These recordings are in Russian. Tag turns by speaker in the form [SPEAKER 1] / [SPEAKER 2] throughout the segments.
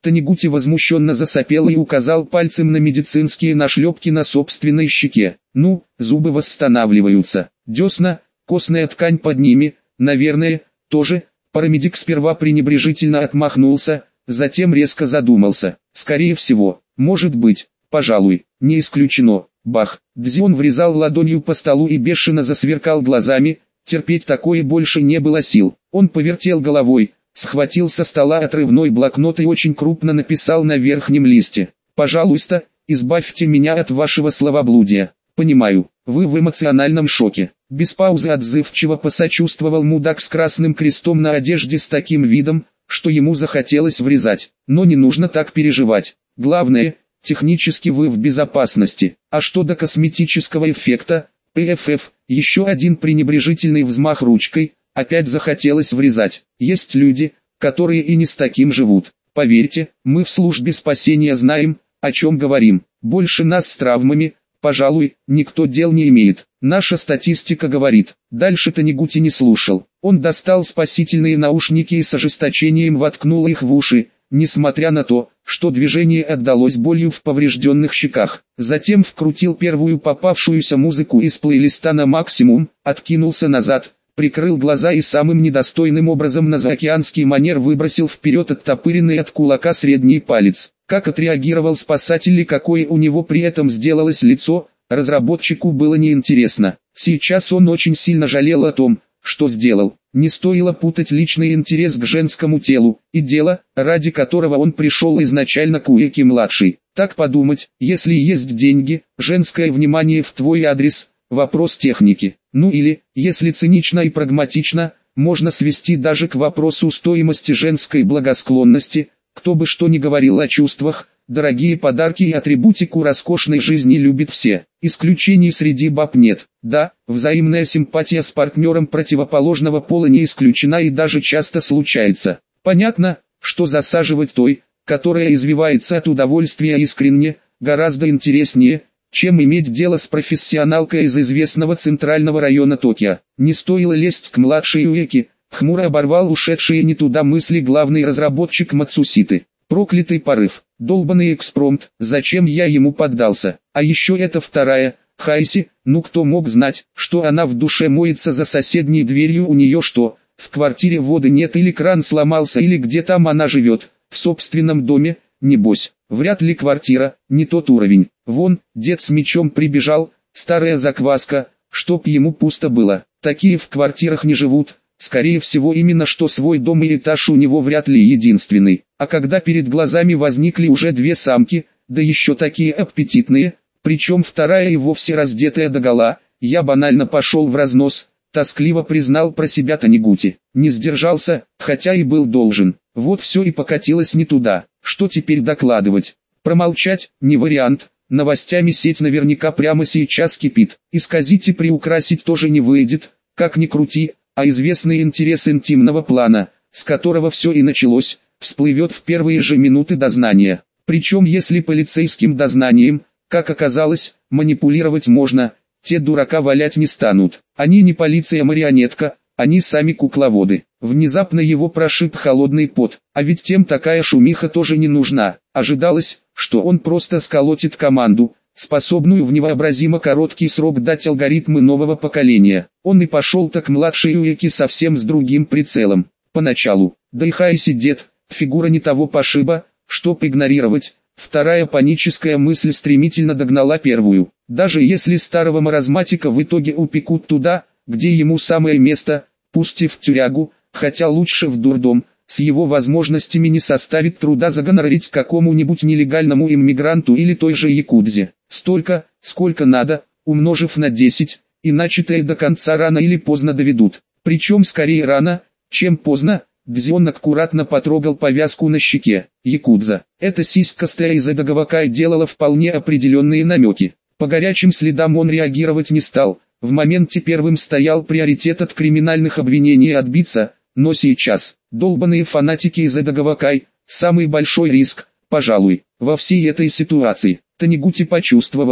[SPEAKER 1] Танегути возмущенно засопел и указал пальцем на медицинские нашлепки на собственной щеке. Ну, зубы восстанавливаются. Десна, костная ткань под ними, наверное, тоже. Парамедик сперва пренебрежительно отмахнулся, затем резко задумался. Скорее всего, может быть, пожалуй, не исключено. Бах! Дзион врезал ладонью по столу и бешено засверкал глазами. Терпеть такое больше не было сил. Он повертел головой, схватил со стола отрывной блокнот и очень крупно написал на верхнем листе: «Пожалуйста, избавьте меня от вашего словоблудия. Понимаю, вы в эмоциональном шоке». Без паузы отзывчиво посочувствовал мудак с красным крестом на одежде с таким видом, что ему захотелось врезать. Но не нужно так переживать. Главное, технически вы в безопасности. А что до косметического эффекта, ПФФ, еще один пренебрежительный взмах ручкой, опять захотелось врезать. Есть люди, которые и не с таким живут. Поверьте, мы в службе спасения знаем, о чем говорим. Больше нас с травмами, пожалуй, никто дел не имеет. Наша статистика говорит. Дальше Танегути не слушал. Он достал спасительные наушники и с ожесточением воткнул их в уши, несмотря на то, что движение отдалось болью в поврежденных щеках. Затем вкрутил первую попавшуюся музыку из плейлиста на максимум, откинулся назад, прикрыл глаза и самым недостойным образом на заокеанский манер выбросил вперед оттопыренный от кулака средний палец. Как отреагировал спасатель и какое у него при этом сделалось лицо, разработчику было неинтересно. Сейчас он очень сильно жалел о том, что сделал. Не стоило путать личный интерес к женскому телу и дело, ради которого он пришел изначально к Уэки-младший. Так подумать, если есть деньги, женское внимание в твой адрес – вопрос техники. Ну или, если цинично и прагматично, можно свести даже к вопросу стоимости женской благосклонности. Кто бы что ни говорил о чувствах, дорогие подарки и атрибутику роскошной жизни любят все. Исключений среди баб нет. Да, взаимная симпатия с партнером противоположного пола не исключена и даже часто случается. Понятно, что засаживать той, которая извивается от удовольствия искренне, гораздо интереснее, чем иметь дело с профессионалкой из известного центрального района Токио. Не стоило лезть к младшей Уэки. Хмуро оборвал ушедшие не туда мысли главный разработчик Мацуситы. Проклятый порыв, долбанный экспромт, зачем я ему поддался? А еще это вторая, Хайси, ну кто мог знать, что она в душе моется за соседней дверью, у нее что, в квартире воды нет или кран сломался или где там она живет, в собственном доме, небось, вряд ли квартира, не тот уровень. Вон, дед с мечом прибежал, старая закваска, чтоб ему пусто было, такие в квартирах не живут. Скорее всего именно что свой дом и этаж у него вряд ли единственный. А когда перед глазами возникли уже две самки, да еще такие аппетитные, причем вторая и вовсе раздетая догола, я банально пошел в разнос, тоскливо признал про себя Танегути. Не сдержался, хотя и был должен. Вот все и покатилось не туда. Что теперь докладывать? Промолчать, не вариант. Новостями сеть наверняка прямо сейчас кипит. Исказить и приукрасить тоже не выйдет, как ни крути. А известный интерес интимного плана, с которого все и началось, всплывет в первые же минуты дознания. Причем если полицейским дознанием, как оказалось, манипулировать можно, те дурака валять не станут. Они не полиция-марионетка, они сами кукловоды. Внезапно его прошиб холодный пот, а ведь тем такая шумиха тоже не нужна. Ожидалось, что он просто сколотит команду, способную в невообразимо короткий срок дать алгоритмы нового поколения. Он и пошел так младшей Уэки совсем с другим прицелом. Поначалу, да и Хайси дед, фигура не того пошиба, чтоб игнорировать. Вторая паническая мысль стремительно догнала первую. Даже если старого маразматика в итоге упекут туда, где ему самое место, пусть и в тюрягу, хотя лучше в дурдом, с его возможностями не составит труда загонорить какому-нибудь нелегальному иммигранту или той же якудзе. Столько, сколько надо, умножив на 10, иначе то и до конца рано или поздно доведут. Причем скорее рано, чем поздно. Дзион аккуратно потрогал повязку на щеке. Якудза. Эта сиськастая из Эдагавакай делала вполне определенные намеки. По горячим следам он реагировать не стал. В моменте первым стоял приоритет от криминальных обвинений отбиться, но сейчас, долбаные фанатики из Эдагавакай, самый большой риск, пожалуй, во всей этой ситуации. Танегути почувствовал,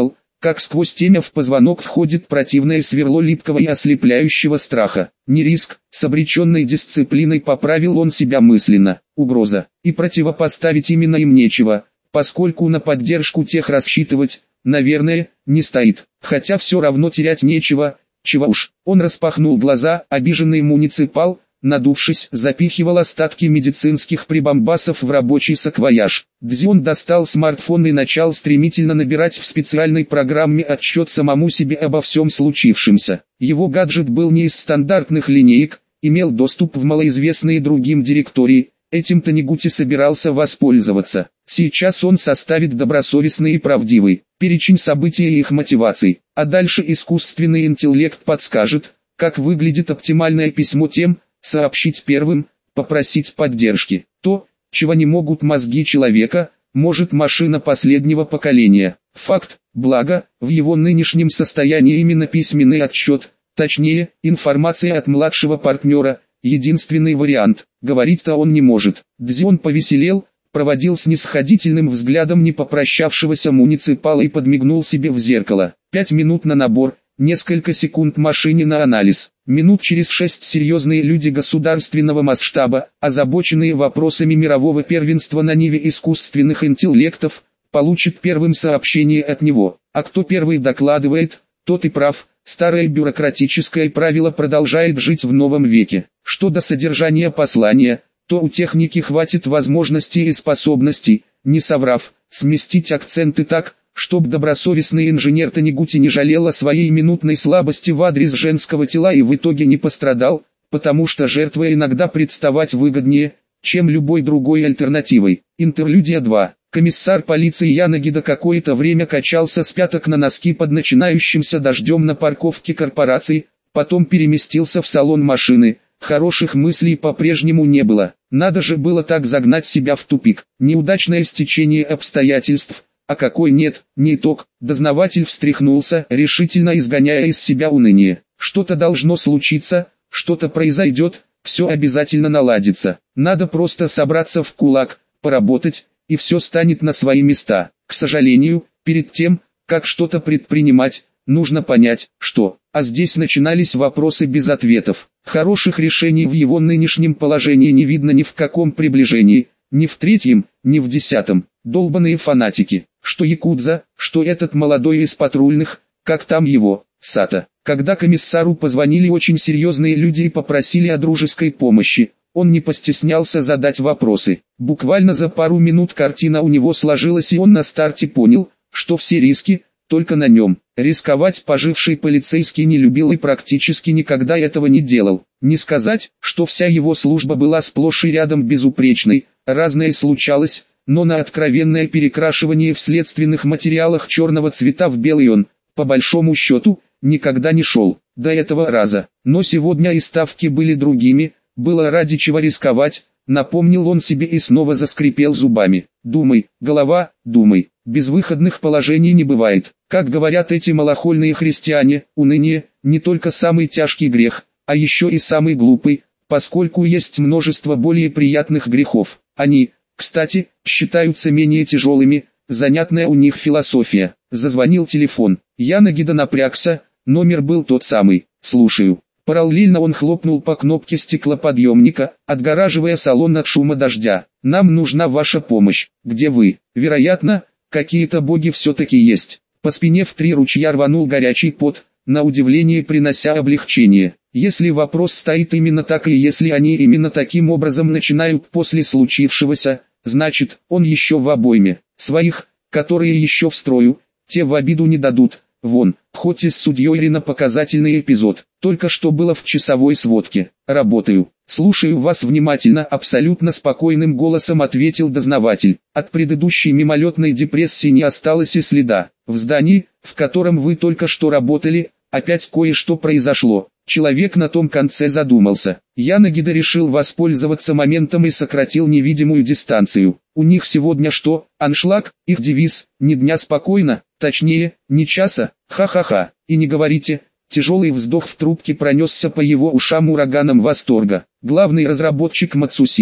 [SPEAKER 1] как сквозь темя в позвонок входит противное сверло липкого и ослепляющего страха. Не риск, с обреченной дисциплиной поправил он себя мысленно, угроза, и противопоставить именно им нечего, поскольку на поддержку тех рассчитывать, наверное, не стоит, хотя все равно терять нечего, чего уж. Он распахнул глаза, обиженный муниципал, надувшись, запихивал остатки медицинских прибамбасов в рабочий саквояж. Дзион достал смартфон и начал стремительно набирать в специальной программе отчет самому себе обо всем случившемся. Его гаджет был не из стандартных линеек, имел доступ в малоизвестные другим директории, этим Танегути собирался воспользоваться. Сейчас он составит добросовестный и правдивый перечень событий и их мотиваций, а дальше искусственный интеллект подскажет, как выглядит оптимальное письмо тем, сообщить первым, попросить поддержки. То, чего не могут мозги человека, может машина последнего поколения. Факт, благо, в его нынешнем состоянии именно письменный отчет, точнее, информация от младшего партнера, единственный вариант. Говорить-то он не может. Дзион повеселел, проводил снисходительным взглядом не попрощавшегося муниципала и подмигнул себе в зеркало. 5 минут на набор. Несколько секунд машине на анализ. Минут через 6 серьезные люди государственного масштаба, озабоченные вопросами мирового первенства на ниве искусственных интеллектов, получат первым сообщение от него. А кто первый докладывает, тот и прав. Старое бюрократическое правило продолжает жить в новом веке. Что до содержания послания, то у техники хватит возможностей и способностей, не соврав, сместить акценты так, чтоб добросовестный инженер Танегути не жалел о своей минутной слабости в адрес женского тела и в итоге не пострадал, потому что жертва иногда представать выгоднее, чем любой другой альтернативой. Интерлюдия 2. Комиссар полиции Янагида какое-то время качался с пяток на носки под начинающимся дождем на парковке корпорации, потом переместился в салон машины. Хороших мыслей по-прежнему не было. Надо же было так загнать себя в тупик. Неудачное стечение обстоятельств. А какой нет, не итог. Дознаватель встряхнулся, решительно изгоняя из себя уныние. Что-то должно случиться, что-то произойдет, все обязательно наладится. Надо просто собраться в кулак, поработать, и все станет на свои места. К сожалению, перед тем, как что-то предпринимать, нужно понять, что. А здесь начинались вопросы без ответов. Хороших решений в его нынешнем положении не видно ни в каком приближении, ни в третьем, ни в 10-м. Долбаные фанатики. Что якудза, что этот молодой из патрульных, как там его, Сато. Когда комиссару позвонили очень серьезные люди и попросили о дружеской помощи, он не постеснялся задать вопросы. Буквально за пару минут картина у него сложилась, и он на старте понял, что все риски только на нем. Рисковать поживший полицейский не любил и практически никогда этого не делал. Не сказать, что вся его служба была сплошь и рядом безупречной, разное случалось, но на откровенное перекрашивание в следственных материалах черного цвета в белый он, по большому счету, никогда не шел, до этого раза. Но сегодня и ставки были другими, было ради чего рисковать, напомнил он себе и снова заскрипел зубами. Думай, голова, думай, безвыходных положений не бывает. Как говорят эти малохольные христиане, уныние – не только самый тяжкий грех, а еще и самый глупый, поскольку есть множество более приятных грехов. Они, кстати, считаются менее тяжелыми, занятная у них философия. Зазвонил телефон. Янагида напрягся, номер был тот самый. «Слушаю». Параллельно он хлопнул по кнопке стеклоподъемника, отгораживая салон от шума дождя. «Нам нужна ваша помощь. Где вы?» «Вероятно, какие-то боги все-таки есть». По спине в 3 ручья рванул горячий пот, на удивление принося облегчение. Если вопрос стоит именно так и если они именно таким образом начинают после случившегося, значит, он еще в обойме. Своих, которые еще в строю, те в обиду не дадут. Вон, хоть и с судьей Рина показательный эпизод, только что было в часовой сводке. «Работаю. Слушаю вас внимательно», — абсолютно спокойным голосом ответил дознаватель. От предыдущей мимолетной депрессии не осталось и следа. В здании, в котором вы только что работали, опять кое-что произошло. Человек на том конце задумался. Янагида решил воспользоваться моментом и сократил невидимую дистанцию. У них сегодня что, аншлаг, их девиз, ни дня спокойно, точнее, ни часа, ха-ха-ха, и не говорите. Тяжелый вздох в трубке пронесся по его ушам ураганом восторга. Главный разработчик Мацусита,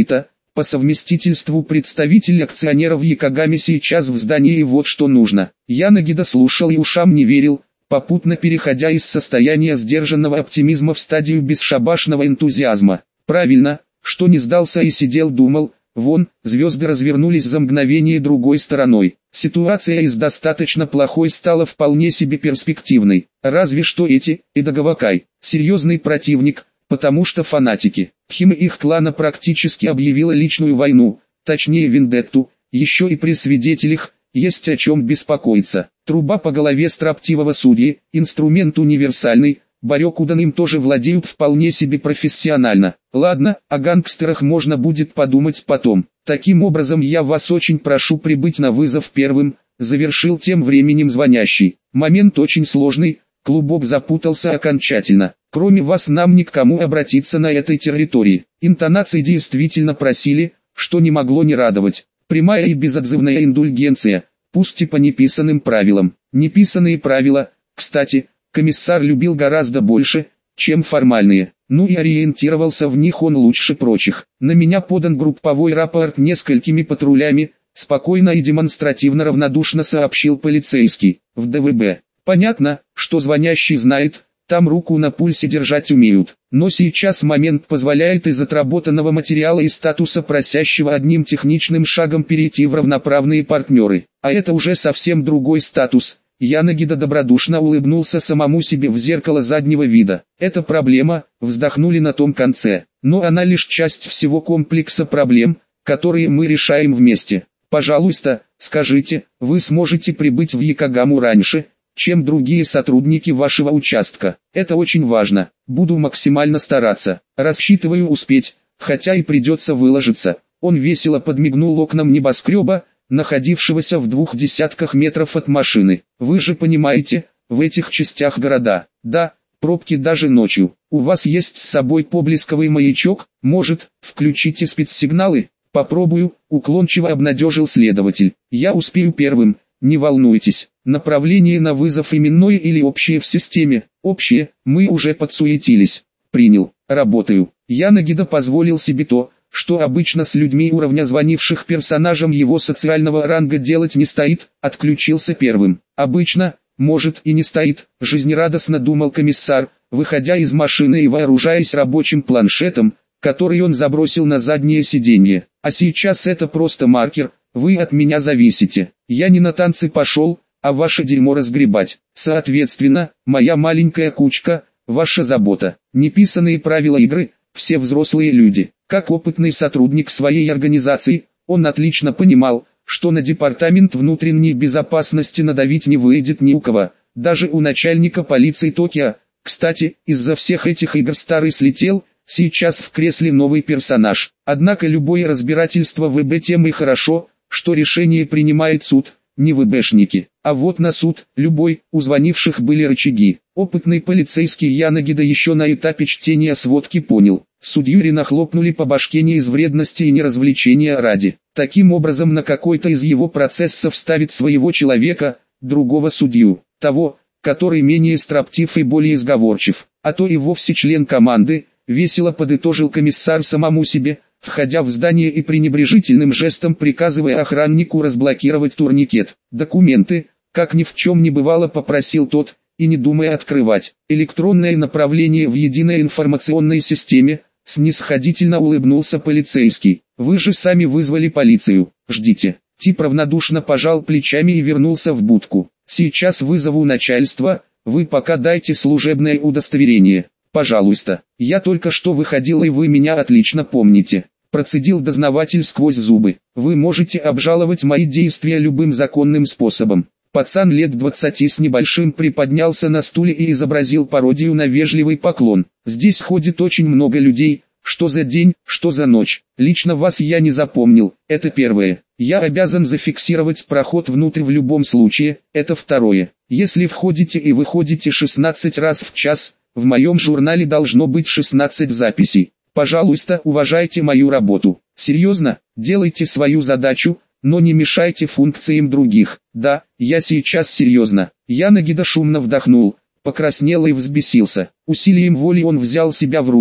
[SPEAKER 1] по совместительству представитель акционеров Якогами сейчас в здании, и вот что нужно. Янагида слушал и ушам не верил, попутно переходя из состояния сдержанного оптимизма в стадию бесшабашного энтузиазма. Правильно, что не сдался и сидел думал, вон, звезды развернулись за мгновение другой стороной. Ситуация из достаточно плохой стала вполне себе перспективной. Разве что эти, Эдагавакай, серьезный противник, потому что фанатики. Химе их клана практически объявила личную войну, точнее вендетту, еще и при свидетелях, есть о чем беспокоиться. Труба по голове строптивого судьи, инструмент универсальный, Барёкудан им тоже владеют вполне себе профессионально. Ладно, о гангстерах можно будет подумать потом. Таким образом я вас очень прошу прибыть на вызов первым, завершил тем временем звонящий. Момент очень сложный, клубок запутался окончательно. Кроме вас нам ни к кому обратиться на этой территории. Интонации действительно просили, что не могло не радовать. Прямая и безотзывная индульгенция, пусть и по неписанным правилам. Неписанные правила, кстати, комиссар любил гораздо больше, чем формальные. Ну и ориентировался в них он лучше прочих. На меня подан групповой рапорт несколькими патрулями, спокойно и демонстративно равнодушно сообщил полицейский. В ДВБ. Понятно, что звонящий знает, там руку на пульсе держать умеют. Но сейчас момент позволяет из отработанного материала и статуса просящего одним техничным шагом перейти в равноправные партнеры. А это уже совсем другой статус. Янагида добродушно улыбнулся самому себе в зеркало заднего вида. Это проблема, вздохнули на том конце. Но она лишь часть всего комплекса проблем, которые мы решаем вместе. Пожалуйста, скажите, вы сможете прибыть в Якогаму раньше, чем другие сотрудники вашего участка. Это очень важно. Буду максимально стараться. Рассчитываю успеть, хотя и придется выложиться. Он весело подмигнул окнам небоскреба, находившегося в 200 метров от машины. Вы же понимаете, в этих частях города, да, пробки даже ночью. У вас есть с собой проблесковый маячок? Может, включите спецсигналы? Попробую, уклончиво обнадежил следователь. Я успею первым, не волнуйтесь. Направление на вызов именное или общее в системе? Общее, мы уже подсуетились. Принял, работаю. Янагида позволил себе то, что обычно с людьми уровня звонивших персонажам его социального ранга делать не стоит, отключился первым. Обычно, может и не стоит, жизнерадостно думал комиссар, выходя из машины и вооружаясь рабочим планшетом, который он забросил на заднее сиденье. А сейчас это просто маркер, вы от меня зависите. Я не на танцы пошел, а ваше дерьмо разгребать. Соответственно, моя маленькая кучка, ваша забота. Неписанные правила игры, все взрослые люди. Как опытный сотрудник своей организации, он отлично понимал, что на департамент внутренней безопасности надавить не выйдет ни у кого, даже у начальника полиции Токио. Кстати, из-за всех этих игр старый слетел, сейчас в кресле новый персонаж. Однако любое разбирательство в ВБ тем и хорошо, что решение принимает суд, не ВБшники. А вот на суд, любой, у звонивших были рычаги. Опытный полицейский Янагида еще на этапе чтения сводки понял. Судью нахлопнули по башке не из вредности и не развлечения ради. Таким образом на какой-то из его процессов ставит своего человека, другого судью, того, который менее строптив и более сговорчив, а то и вовсе член команды, весело подытожил комиссар самому себе, входя в здание и пренебрежительным жестом приказывая охраннику разблокировать турникет. Документы, как ни в чем не бывало, попросил тот, и не думая открывать. Электронное направление в единой информационной системе, снисходительно улыбнулся полицейский. Вы же сами вызвали полицию, ждите. Тип равнодушно пожал плечами и вернулся в будку. Сейчас вызову начальство, вы пока дайте служебное удостоверение. Пожалуйста, я только что выходил и вы меня отлично помните. Процедил дознаватель сквозь зубы. Вы можете обжаловать мои действия любым законным способом. Пацан лет 20 с небольшим приподнялся на стуле и изобразил пародию на вежливый поклон. Здесь ходит очень много людей, что за день, что за ночь. Лично вас я не запомнил, это первое. Я обязан зафиксировать проход внутрь в любом случае, это второе. Если входите и выходите 16 раз в час, в моем журнале должно быть 16 записей. Пожалуйста, уважайте мою работу. Серьезно, делайте свою задачу, но не мешайте функциям других. Да, я сейчас серьезно. Янагида шумно вдохнул, покраснел и взбесился. Усилием воли он взял себя в руки,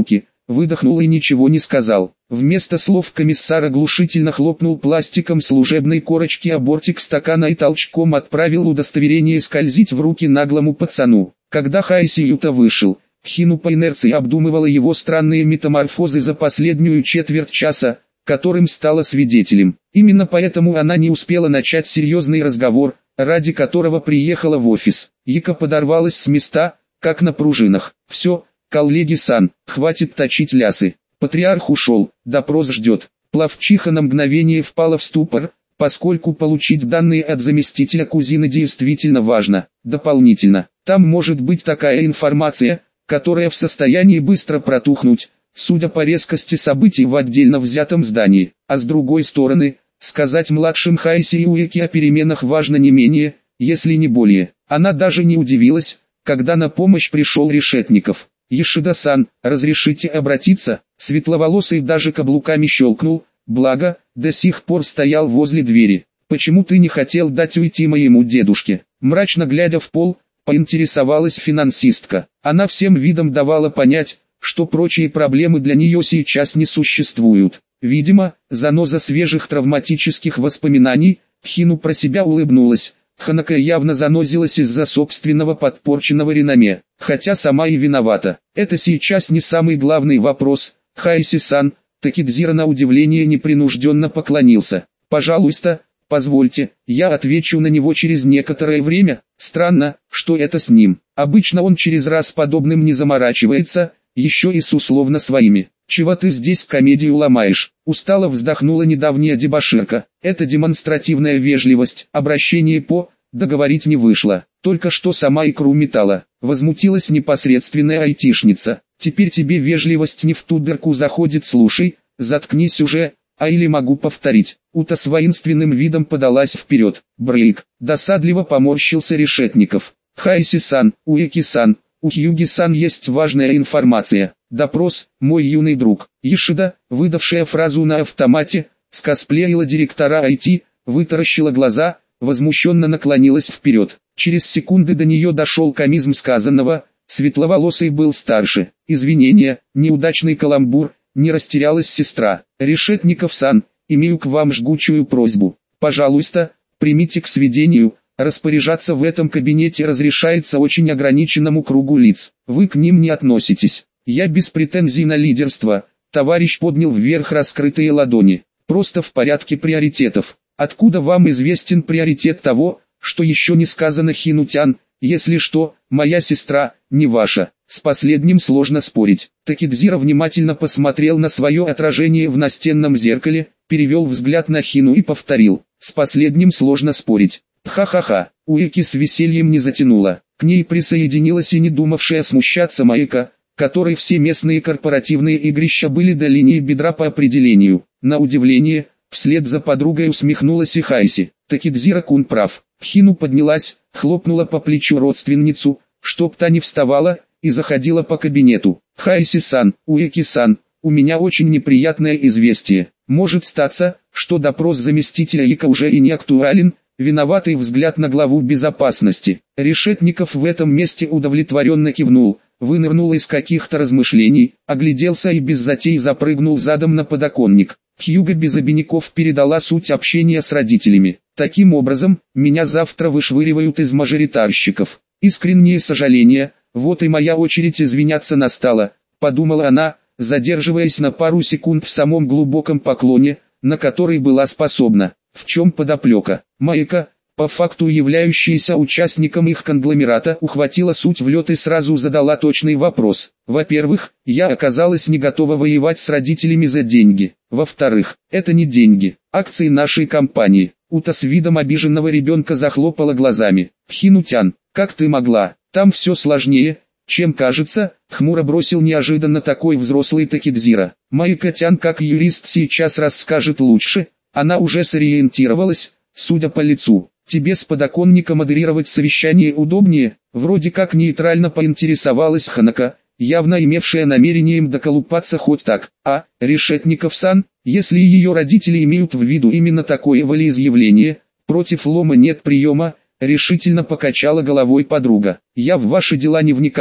[SPEAKER 1] выдохнул и ничего не сказал. Вместо слов комиссар оглушительно хлопнул пластиком служебной корочки о бортик стакана и толчком отправил удостоверение скользить в руки наглому пацану. Когда Хайси Юта вышел, Хину по инерции обдумывала его странные метаморфозы за последнюю четверть часа, которым стала свидетелем. Именно поэтому она не успела начать серьезный разговор, ради которого приехала в офис. Ика подорвалась с места, как на пружинах. «Все, коллеги-сан, хватит точить лясы. Патриарх ушел, допрос ждет». Плавчиха на мгновение впала в ступор, поскольку получить данные от заместителя кузины действительно важно. Дополнительно, там может быть такая информация, которая в состоянии быстро протухнуть, судя по резкости событий в отдельно взятом здании. А с другой стороны, сказать младшим Хайси и Уэки о переменах важно не менее, если не более. Она даже не удивилась, когда на помощь пришел Решетников. «Ешида-сан, разрешите обратиться?» Светловолосый даже каблуками щелкнул, благо, до сих пор стоял возле двери. «Почему ты не хотел дать уйти моему дедушке?» Мрачно глядя в пол, поинтересовалась финансистка. Она всем видом давала понять, что прочие проблемы для нее сейчас не существуют. Видимо, заноза свежих травматических воспоминаний. Хину про себя улыбнулась. Ханака явно занозилась из-за собственного подпорченного реноме, хотя сама и виновата. Это сейчас не самый главный вопрос. Хайси-сан, Такидзира на удивление непринужденно поклонился. «Пожалуйста, позвольте, я отвечу на него через некоторое время. Странно, что это с ним. Обычно он через раз подобным не заморачивается, еще и с условно своими. Чего ты здесь комедию ломаешь?» Устало вздохнула недавняя дебоширка. Это демонстративная вежливость, обращение по, договорить не вышло. Только что сама икру метала. Возмутилась непосредственная айтишница. «Теперь тебе вежливость не в ту дырку заходит, слушай, заткнись уже, а или могу повторить». Ута с воинственным видом подалась вперед. Брейк. Досадливо поморщился Решетников. «Хайси-сан, Уэки-сан, у Хьюги-сан есть важная информация. Допрос, мой юный друг». Ешида, выдавшая фразу на автомате, скосплеила директора IT, вытаращила глаза, возмущенно наклонилась вперед. Через секунды до нее дошел комизм сказанного, светловолосый был старше. «Извинения, неудачный каламбур», не растерялась сестра. «Решетников-сан, имею к вам жгучую просьбу. Пожалуйста, примите к сведению, распоряжаться в этом кабинете разрешается очень ограниченному кругу лиц. Вы к ним не относитесь. Я без претензий на лидерство». Товарищ поднял вверх раскрытые ладони. «Просто в порядке приоритетов. Откуда вам известен приоритет того, что еще не сказано, Хинутян? Если что, моя сестра, не ваша». С последним сложно спорить. Такидзира внимательно посмотрел на свое отражение в настенном зеркале, перевел взгляд на Хину и повторил. «С последним сложно спорить». Ха-ха-ха. Уэки с весельем не затянула. К ней присоединилась и не думавшая смущаться Майка, которой все местные корпоративные игрища были до линии бедра по определению. На удивление, вслед за подругой усмехнулась и Хайси. Такидзира-кун прав. Хину поднялась, хлопнула по плечу родственницу, чтоб та не вставала, и заходила по кабинету. «Хайси-сан, Уэки-сан, у меня очень неприятное известие. Может статься, что допрос заместителя Ика уже и не актуален». Виноватый взгляд на главу безопасности. Решетников в этом месте удовлетворенно кивнул, вынырнул из каких-то размышлений, огляделся и без затей запрыгнул задом на подоконник. Хьюга без обиняков передала суть общения с родителями. «Таким образом, меня завтра вышвыривают из мажоритарщиков. Искреннее сожаление, вот и моя очередь извиняться настала», подумала она, задерживаясь на пару секунд в самом глубоком поклоне, на который была способна. В чем подоплека? Майка, по факту являющаяся участником их конгломерата, ухватила суть в лед и сразу задала точный вопрос. Во-первых, я оказалась не готова воевать с родителями за деньги. Во-вторых, это не деньги, акции нашей компании. Ута с видом обиженного ребенка захлопала глазами. «Хинутян, как ты могла? Там все сложнее, чем кажется», хмуро бросил неожиданно такой взрослый Такидзира. «Майка-тян как юрист сейчас расскажет лучше». Она уже сориентировалась, судя по лицу. «Тебе с подоконника модерировать совещание удобнее?» Вроде как нейтрально поинтересовалась Ханака, явно имевшая намерением доколупаться хоть так. «А, Решетников-сан, если ее родители имеют в виду именно такое волеизъявление, против лома нет приема», решительно покачала головой подруга. «Я в ваши дела не вникала,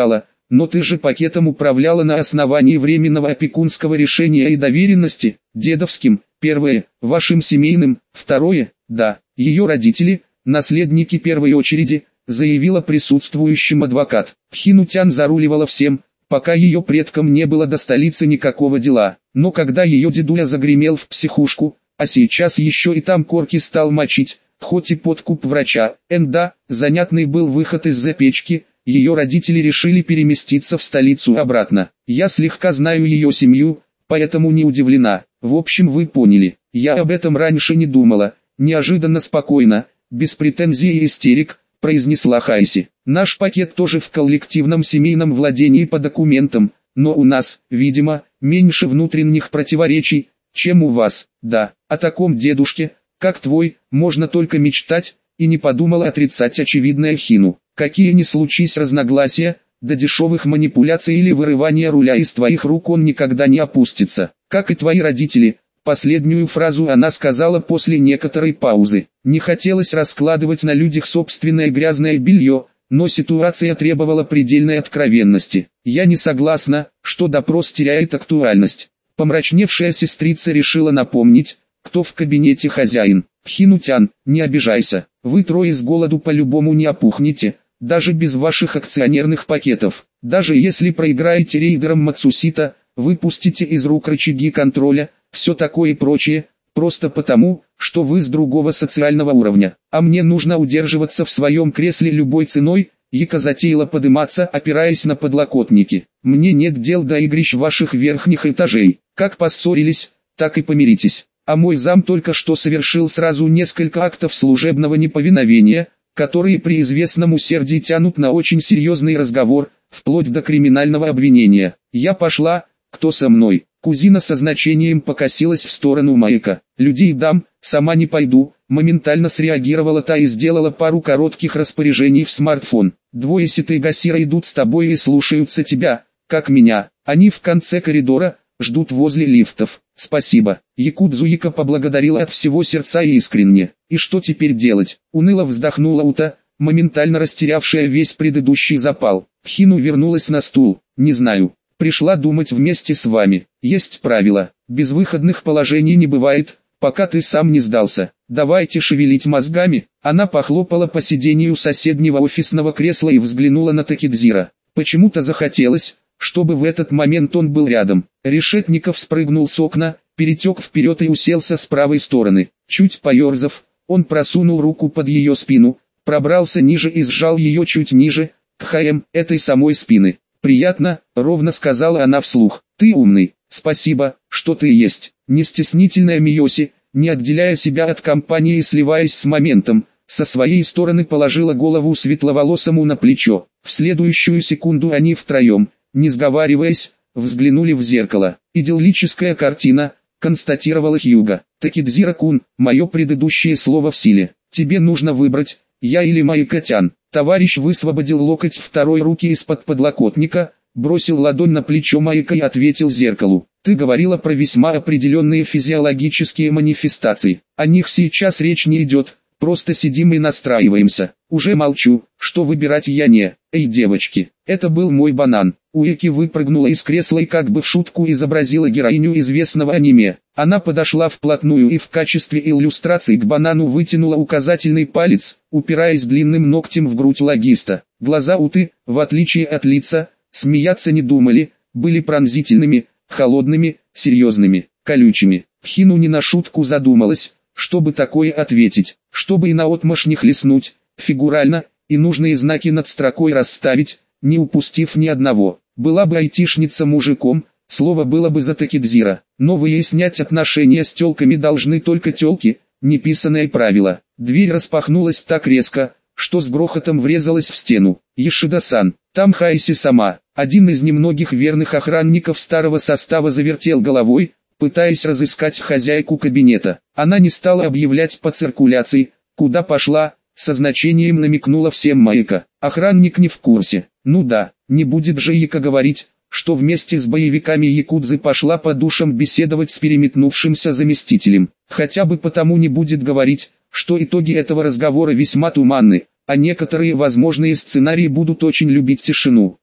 [SPEAKER 1] Но ты же пакетом управляла на основании временного опекунского решения и доверенности, дедовским, первое, вашим семейным, второе, да, ее родители, наследники первой очереди, заявила присутствующим адвокат. Пхинутян заруливала всем, пока ее предкам не было до столицы никакого дела. Но когда ее дедуля загремел в психушку, а сейчас еще и там корки стал мочить, хоть и подкуп врача, да, занятный был выход из-за печки, ее родители решили переместиться в столицу обратно. Я слегка знаю ее семью, поэтому не удивлена. В общем, вы поняли. Я об этом раньше не думала. Неожиданно спокойно, без претензий и истерик, произнесла Хайси. Наш пакет тоже в коллективном семейном владении по документам, но у нас, видимо, меньше внутренних противоречий, чем у вас. Да, о таком дедушке, как твой, можно только мечтать, и не подумала отрицать очевидное Хину. Какие ни случись разногласия, до дешевых манипуляций или вырывания руля из твоих рук он никогда не опустится. Как и твои родители. Последнюю фразу она сказала после некоторой паузы. Не хотелось раскладывать на людях собственное грязное белье, но ситуация требовала предельной откровенности. Я не согласна, что допрос теряет актуальность. Помрачневшая сестрица решила напомнить, кто в кабинете хозяин. Пхинутян, не обижайся, вы трое с голоду по-любому не опухнете, даже без ваших акционерных пакетов. Даже если проиграете рейдерам Мацусита, выпустите из рук рычаги контроля, все такое и прочее, просто потому, что вы с другого социального уровня. А мне нужно удерживаться в своем кресле любой ценой. Яка затеяла подыматься, опираясь на подлокотники. Мне нет дел до игрищ ваших верхних этажей. Как поссорились, так и помиритесь. А мой зам только что совершил сразу несколько актов служебного неповиновения, которые при известном усердии тянут на очень серьезный разговор, вплоть до криминального обвинения. Я пошла, кто со мной? Кузина со значением покосилась в сторону Майка. Людей дам, сама не пойду. Моментально среагировала та и сделала пару коротких распоряжений в смартфон. Двое Ситайгасира идут с тобой и слушаются тебя, как меня. Они в конце коридора, ждут возле лифтов. Спасибо. Якудзуика поблагодарила от всего сердца и искренне. И что теперь делать? Уныло вздохнула Ута, моментально растерявшая весь предыдущий запал. Хину вернулась на стул. Не знаю. Пришла думать вместе с вами. Есть правило. Безвыходных положений не бывает, пока ты сам не сдался. Давайте шевелить мозгами. Она похлопала по сиденью соседнего офисного кресла и взглянула на Такидзира. Почему-то захотелось, чтобы в этот момент он был рядом. Решетников спрыгнул с окна, перетек вперед и уселся с правой стороны. Чуть поерзав, он просунул руку под ее спину, пробрался ниже и сжал ее чуть ниже, к ХМ этой самой спины. «Приятно», — ровно сказала она вслух. «Ты умный, спасибо, что ты есть». Не стеснительная Миоси, не отделяя себя от компании и сливаясь с моментом, со своей стороны положила голову светловолосому на плечо. В следующую секунду они втроем, не сговариваясь, взглянули в зеркало. «Идиллическая картина», — констатировала Хьюга. «Такидзира-кун, мое предыдущее слово в силе. Тебе нужно выбрать, я или Майка-тян». Товарищ высвободил локоть второй руки из-под подлокотника, бросил ладонь на плечо Майка и ответил зеркалу. «Ты говорила про весьма определенные физиологические манифестации. О них сейчас речь не идет, просто сидим и настраиваемся. Уже молчу, что выбирать я не. Эй, девочки, это был мой банан». Уэки выпрыгнула из кресла и как бы в шутку изобразила героиню известного аниме. Она подошла вплотную и в качестве иллюстрации к банану вытянула указательный палец, упираясь длинным ногтем в грудь логиста. Глаза Уты, в отличие от лица, смеяться не думали, были пронзительными, холодными, серьезными, колючими. Хину не на шутку задумалась, чтобы такое ответить, чтобы и наотмашь не хлестнуть, фигурально, и нужные знаки над строкой расставить, не упустив ни одного. Была бы айтишница мужиком, слово было бы за Такидзира, но выяснять отношения с тёлками должны только тёлки, неписанное правило. Дверь распахнулась так резко, что с грохотом врезалась в стену. «Ешида-сан, там Хайси сама». Один из немногих верных охранников старого состава завертел головой, пытаясь разыскать хозяйку кабинета. Она не стала объявлять по циркуляции, куда пошла, со значением намекнула всем Майка. Охранник не в курсе. Ну да, не будет же Яка говорить, что вместе с боевиками якудзы пошла по душам беседовать с переметнувшимся заместителем. Хотя бы потому не будет говорить, что итоги этого разговора весьма туманны, а некоторые возможные сценарии будут очень любить тишину.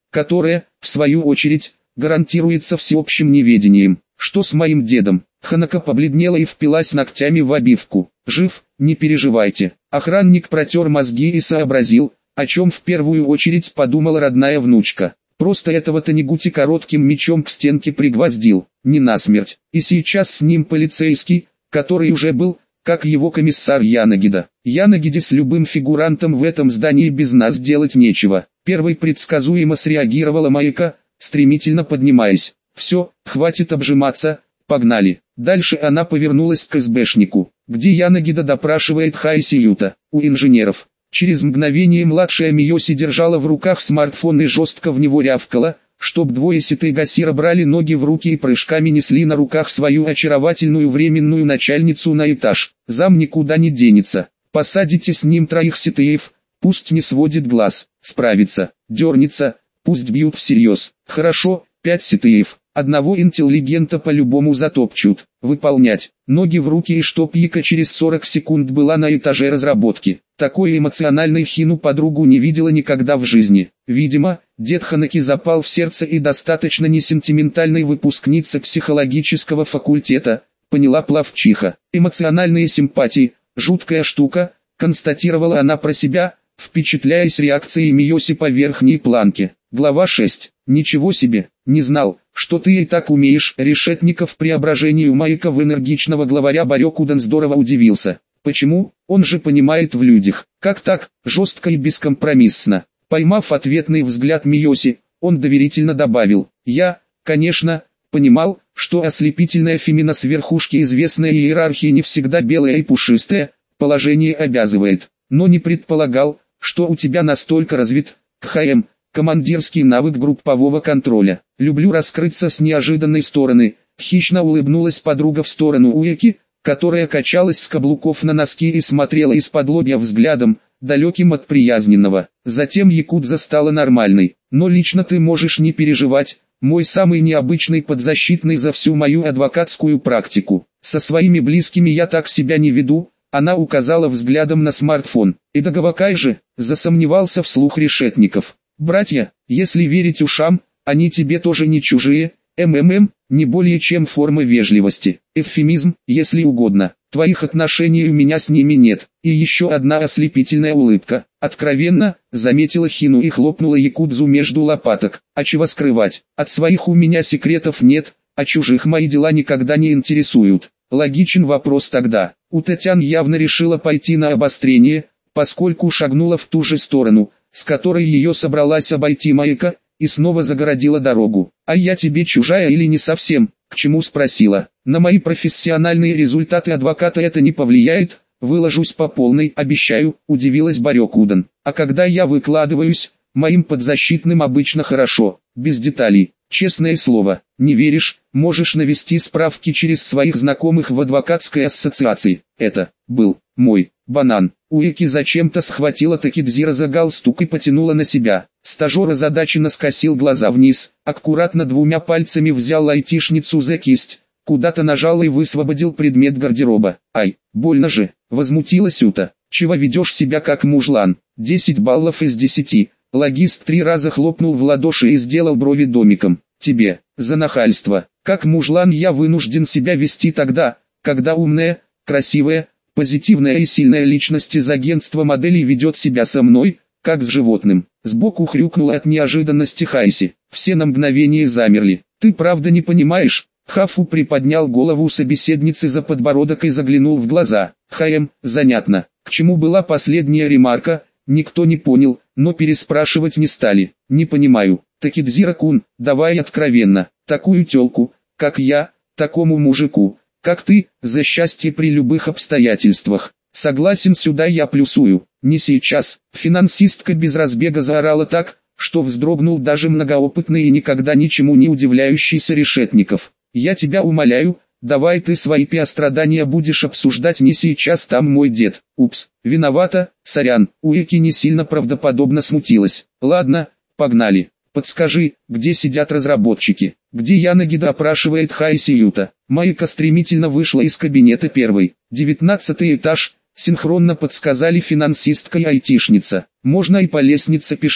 [SPEAKER 1] которое, в свою очередь, гарантируется всеобщим неведением. Что с моим дедом? Ханако побледнела и впилась ногтями в обивку. Жив, не переживайте. Охранник протер мозги и сообразил, о чем в первую очередь подумала родная внучка. Просто этого Танегути коротким мечом к стенке пригвоздил, не насмерть. И сейчас с ним полицейский, который уже был, как его комиссар Янагида. Янагиде с любым фигурантом в этом здании без нас делать нечего. Первой предсказуемо среагировала Майка, стремительно поднимаясь. Все, хватит обжиматься, погнали. Дальше она повернулась к СБшнику, где Янагида допрашивает Хайси Юта, у инженеров. Через мгновение младшая Миоси держала в руках смартфон и жестко в него рявкала, чтоб двое Ситайгасира брали ноги в руки и прыжками несли на руках свою очаровательную временную начальницу на этаж. Зам никуда не денется. Посадите с ним троих Ситаев, пусть не сводит глаз, справится, дернется, пусть бьют всерьез. Хорошо, 5 Ситаев. Одного интеллигента по-любому затопчут. Выполнять. Ноги в руки и чтоб Яка через 40 секунд была на этаже разработки. Такой эмоциональной Хину подругу не видела никогда в жизни. Видимо, дед Ханаки запал в сердце и достаточно несентиментальной выпускнице психологического факультета, поняла плавчиха. Эмоциональные симпатии, жуткая штука, констатировала она про себя, впечатляясь реакцией Миоси по верхней планке. Глава 6. Ничего себе, не знал, что ты и так умеешь. Решетников преображению Майка в энергичного главаря Барёкудан здорово удивился. Почему? Он же понимает в людях. Как так? Жестко и бескомпромиссно. Поймав ответный взгляд Миоси, он доверительно добавил: я, конечно, понимал, что ослепительная фемина с верхушки известной иерархии не всегда белая и пушистая, положение обязывает, но не предполагал, что у тебя настолько развит, КХМ, командирский навык группового контроля. Люблю раскрыться с неожиданной стороны. Хищно улыбнулась подруга в сторону Уэки, которая качалась с каблуков на носки и смотрела из-под лобья взглядом, далеким от приязненного. Затем Якудза стала нормальной. Но лично ты можешь не переживать, мой самый необычный подзащитный за всю мою адвокатскую практику. Со своими близкими я так себя не веду. Она указала взглядом на смартфон. И Дагавакай же, засомневался вслух Решетников. Братья, если верить ушам, они тебе тоже не чужие. Не более чем форма вежливости. Эвфемизм, если угодно. Твоих отношений у меня с ними нет. И еще одна ослепительная улыбка. Откровенно, заметила Хину и хлопнула Якудзу между лопаток. А чего скрывать? От своих у меня секретов нет, а чужих мои дела никогда не интересуют. Логичен вопрос тогда. У Татьян явно решила пойти на обострение, поскольку шагнула в ту же сторону, с которой ее собралась обойти Майка, и снова загородила дорогу. «А я тебе чужая или не совсем?» «К чему?» спросила. «На мои профессиональные результаты адвоката это не повлияет, выложусь по полной, обещаю», удивилась Барёкудан. «А когда я выкладываюсь, моим подзащитным обычно хорошо, без деталей. Честное слово, не веришь, можешь навести справки через своих знакомых в адвокатской ассоциации. Это был мой банан». Уэки зачем-то схватила Такидзира за галстук и потянула на себя. Стажер озадаченно скосил глаза вниз, аккуратно двумя пальцами взял айтишницу за кисть, куда-то нажал и высвободил предмет гардероба. «Ай, больно же!» — возмутилась Ута. «Чего ведешь себя как мужлан?» 10 баллов из 10. Логист 3 раза хлопнул в ладоши и сделал брови домиком. «Тебе, за нахальство. Как мужлан я вынужден себя вести тогда, когда умная, красивая, позитивная и сильная личность из агентства моделей ведет себя со мной, как с животным». Сбоку хрюкнула от неожиданности Хайси. Все на мгновение замерли. «Ты правда не понимаешь?» Хафу приподнял голову собеседницы за подбородок и заглянул в глаза. Занятно. К чему была последняя ремарка, никто не понял, но переспрашивать не стали. «Не понимаю. Такидзира-кун, давай откровенно. Такую тёлку, как я, такому мужику, как ты, за счастье при любых обстоятельствах. Согласен, сюда я плюсую. Не сейчас». Финансистка без разбега заорала так, что вздрогнул даже многоопытный и никогда ничему не удивляющийся Решетников. «Я тебя умоляю, давай ты свои пиастрадания будешь обсуждать не сейчас, там мой дед». «Упс, виновата, сорян». Уэки не сильно правдоподобно смутилась. «Ладно, погнали. Подскажи, где сидят разработчики?» «Где Янагида?» опрашивает Хайси Юта. Майка стремительно вышла из кабинета первой. 19-й этаж, синхронно подсказали финансистка и айтишница. Можно и по лестнице пешком.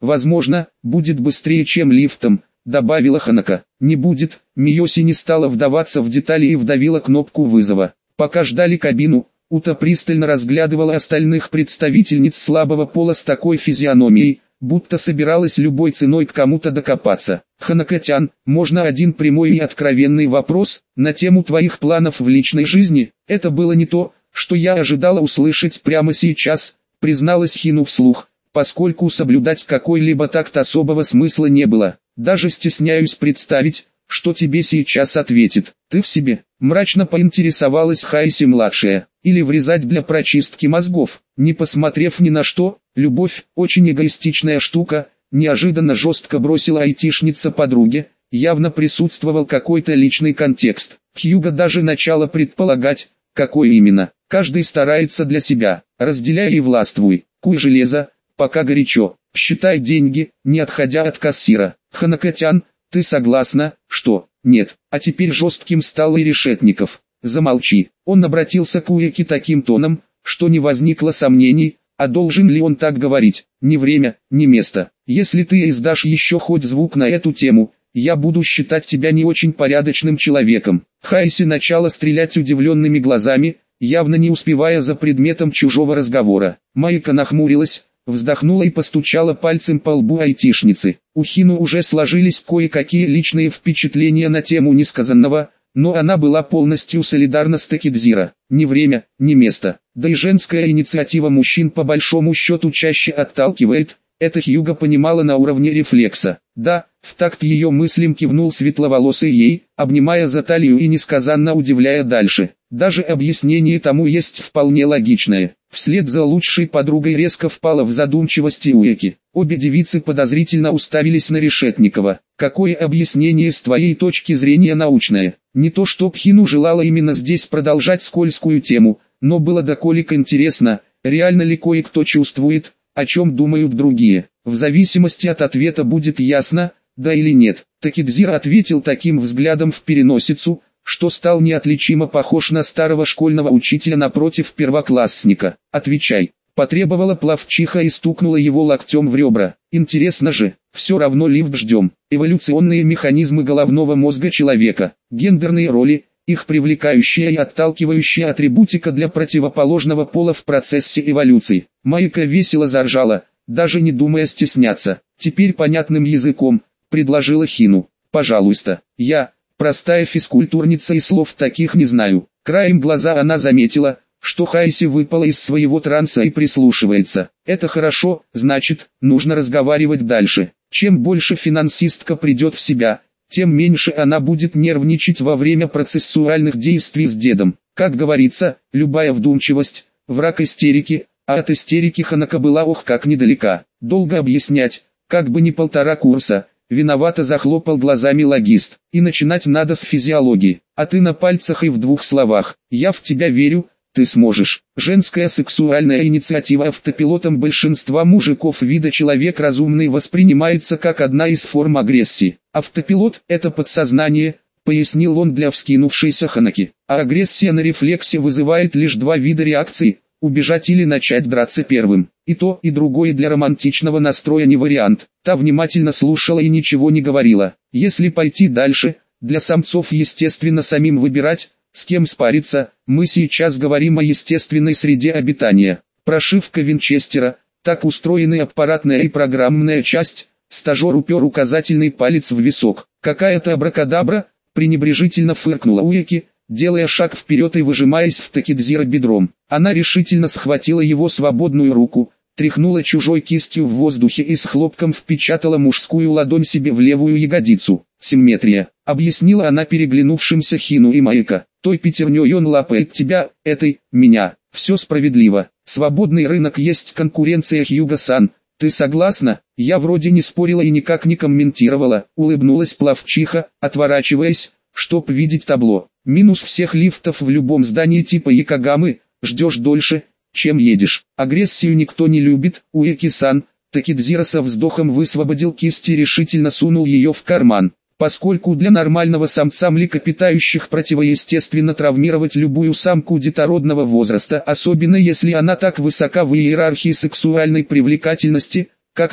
[SPEAKER 1] Возможно, будет быстрее, чем лифтом, добавила Ханако. Не будет. Миоси не стала вдаваться в детали и вдавила кнопку вызова. Пока ждали кабину, Ута пристально разглядывала остальных представительниц слабого пола с такой физиономией, будто собиралась любой ценой к кому-то докопаться. Ханако-тян, можно один прямой и откровенный вопрос на тему твоих планов в личной жизни? Это было не то, что я ожидала услышать прямо сейчас, призналась Хину вслух, поскольку соблюдать какой-либо такт особого смысла не было. Даже стесняюсь представить, что тебе сейчас ответит. Ты в себе? Мрачно поинтересовалась Хайси-младшая. Или врезать для прочистки мозгов? Не посмотрев ни на что, любовь, очень эгоистичная штука, неожиданно жестко бросила айтишница подруге, явно присутствовал какой-то личный контекст. Хьюго даже начала предполагать, какой именно. Каждый старается для себя, разделяй и властвуй, куй железо, пока горячо, считай деньги, не отходя от кассира. Ханако-тян, ты согласна, что? Нет. А теперь жестким стал и Решетников. Замолчи. Он обратился к Уэки таким тоном, что не возникло сомнений, а должен ли он так говорить. Ни время, ни место. Если ты издашь еще хоть звук на эту тему, я буду считать тебя не очень порядочным человеком. Хайси начала стрелять удивленными глазами, явно не успевая за предметом чужого разговора. Майка нахмурилась, вздохнула и постучала пальцем по лбу айтишницы. У Хину уже сложились кое-какие личные впечатления на тему несказанного, но она была полностью солидарна с Такедзиро. Ни время, ни место. Да и женская инициатива мужчин по большому счету чаще отталкивает, это Хьюго понимала на уровне рефлекса. Да, в такт ее мыслям кивнул светловолосый ей, обнимая за талию и несказанно удивляя дальше. Даже объяснение тому есть вполне логичное. Вслед за лучшей подругой резко впала в задумчивость Уэки. Обе девицы подозрительно уставились на Решетникова. Какое объяснение с твоей точки зрения научное? Не то чтоб Хину желала именно здесь продолжать скользкую тему, но было доколик интересно, реально ли кое-кто чувствует, о чем думают другие. В зависимости от ответа будет ясно, да или нет. Такедзиро ответил таким взглядом в переносицу, что стал неотличимо похож на старого школьного учителя напротив первоклассника. «Отвечай», — потребовала плавчиха и стукнула его локтем в ребра. «Интересно же, все равно лифт ждем». Эволюционные механизмы головного мозга человека, гендерные роли, их привлекающая и отталкивающая атрибутика для противоположного пола в процессе эволюции. Майка весело заржала, даже не думая стесняться. «Теперь понятным языком», — предложила Хину. «Пожалуйста, я... простая физкультурница и слов таких не знаю». Краем глаза она заметила, что Хайси выпала из своего транса и прислушивается. Это хорошо, значит, нужно разговаривать дальше. Чем больше финансистка придет в себя, тем меньше она будет нервничать во время процессуальных действий с дедом. Как говорится, любая вдумчивость – враг истерики, а от истерики Ханако была ох как недалека. Долго объяснять, как бы не 1,5 курса. Виновато захлопал глазами логист. И начинать надо с физиологии. А ты на пальцах и в 2 словах. Я в тебя верю, ты сможешь. Женская сексуальная инициатива автопилотом большинства мужиков вида человек разумный воспринимается как одна из форм агрессии. Автопилот – это подсознание, пояснил он для вскинувшейся Ханаки. А агрессия на рефлексе вызывает лишь 2 вида реакций – убежать или начать драться первым. И то, и другое для романтичного настроя не вариант. Та внимательно слушала и ничего не говорила. Если пойти дальше, для самцов естественно самим выбирать, с кем спариться. Мы сейчас говорим о естественной среде обитания. Прошивка Винчестера, так устроены аппаратная и программная часть. Стажер упер указательный палец в висок. Какая-то абракадабра, пренебрежительно фыркнула Уэки, делая шаг вперед и выжимаясь в Такедзиро бедром. Она решительно схватила его свободную руку, тряхнула чужой кистью в воздухе и с хлопком впечатала мужскую ладонь себе в левую ягодицу. «Симметрия», — объяснила она переглянувшимся Хину и Майка. «Той пятерней он лапает тебя, этой, меня. Все справедливо. Свободный рынок есть конкуренция, Хьюго-сан. Ты согласна?» «Я вроде не спорила и никак не комментировала», — улыбнулась плавчиха, отворачиваясь, чтоб видеть табло. «Минус всех лифтов в любом здании типа Якогамы, ждешь дольше, чем едешь. Агрессию никто не любит, Уэки-сан». Такедзиро со вздохом высвободил кисть и решительно сунул ее в карман. Поскольку для нормального самца млекопитающих противоестественно травмировать любую самку детородного возраста, особенно если она так высока в иерархии сексуальной привлекательности, как ты,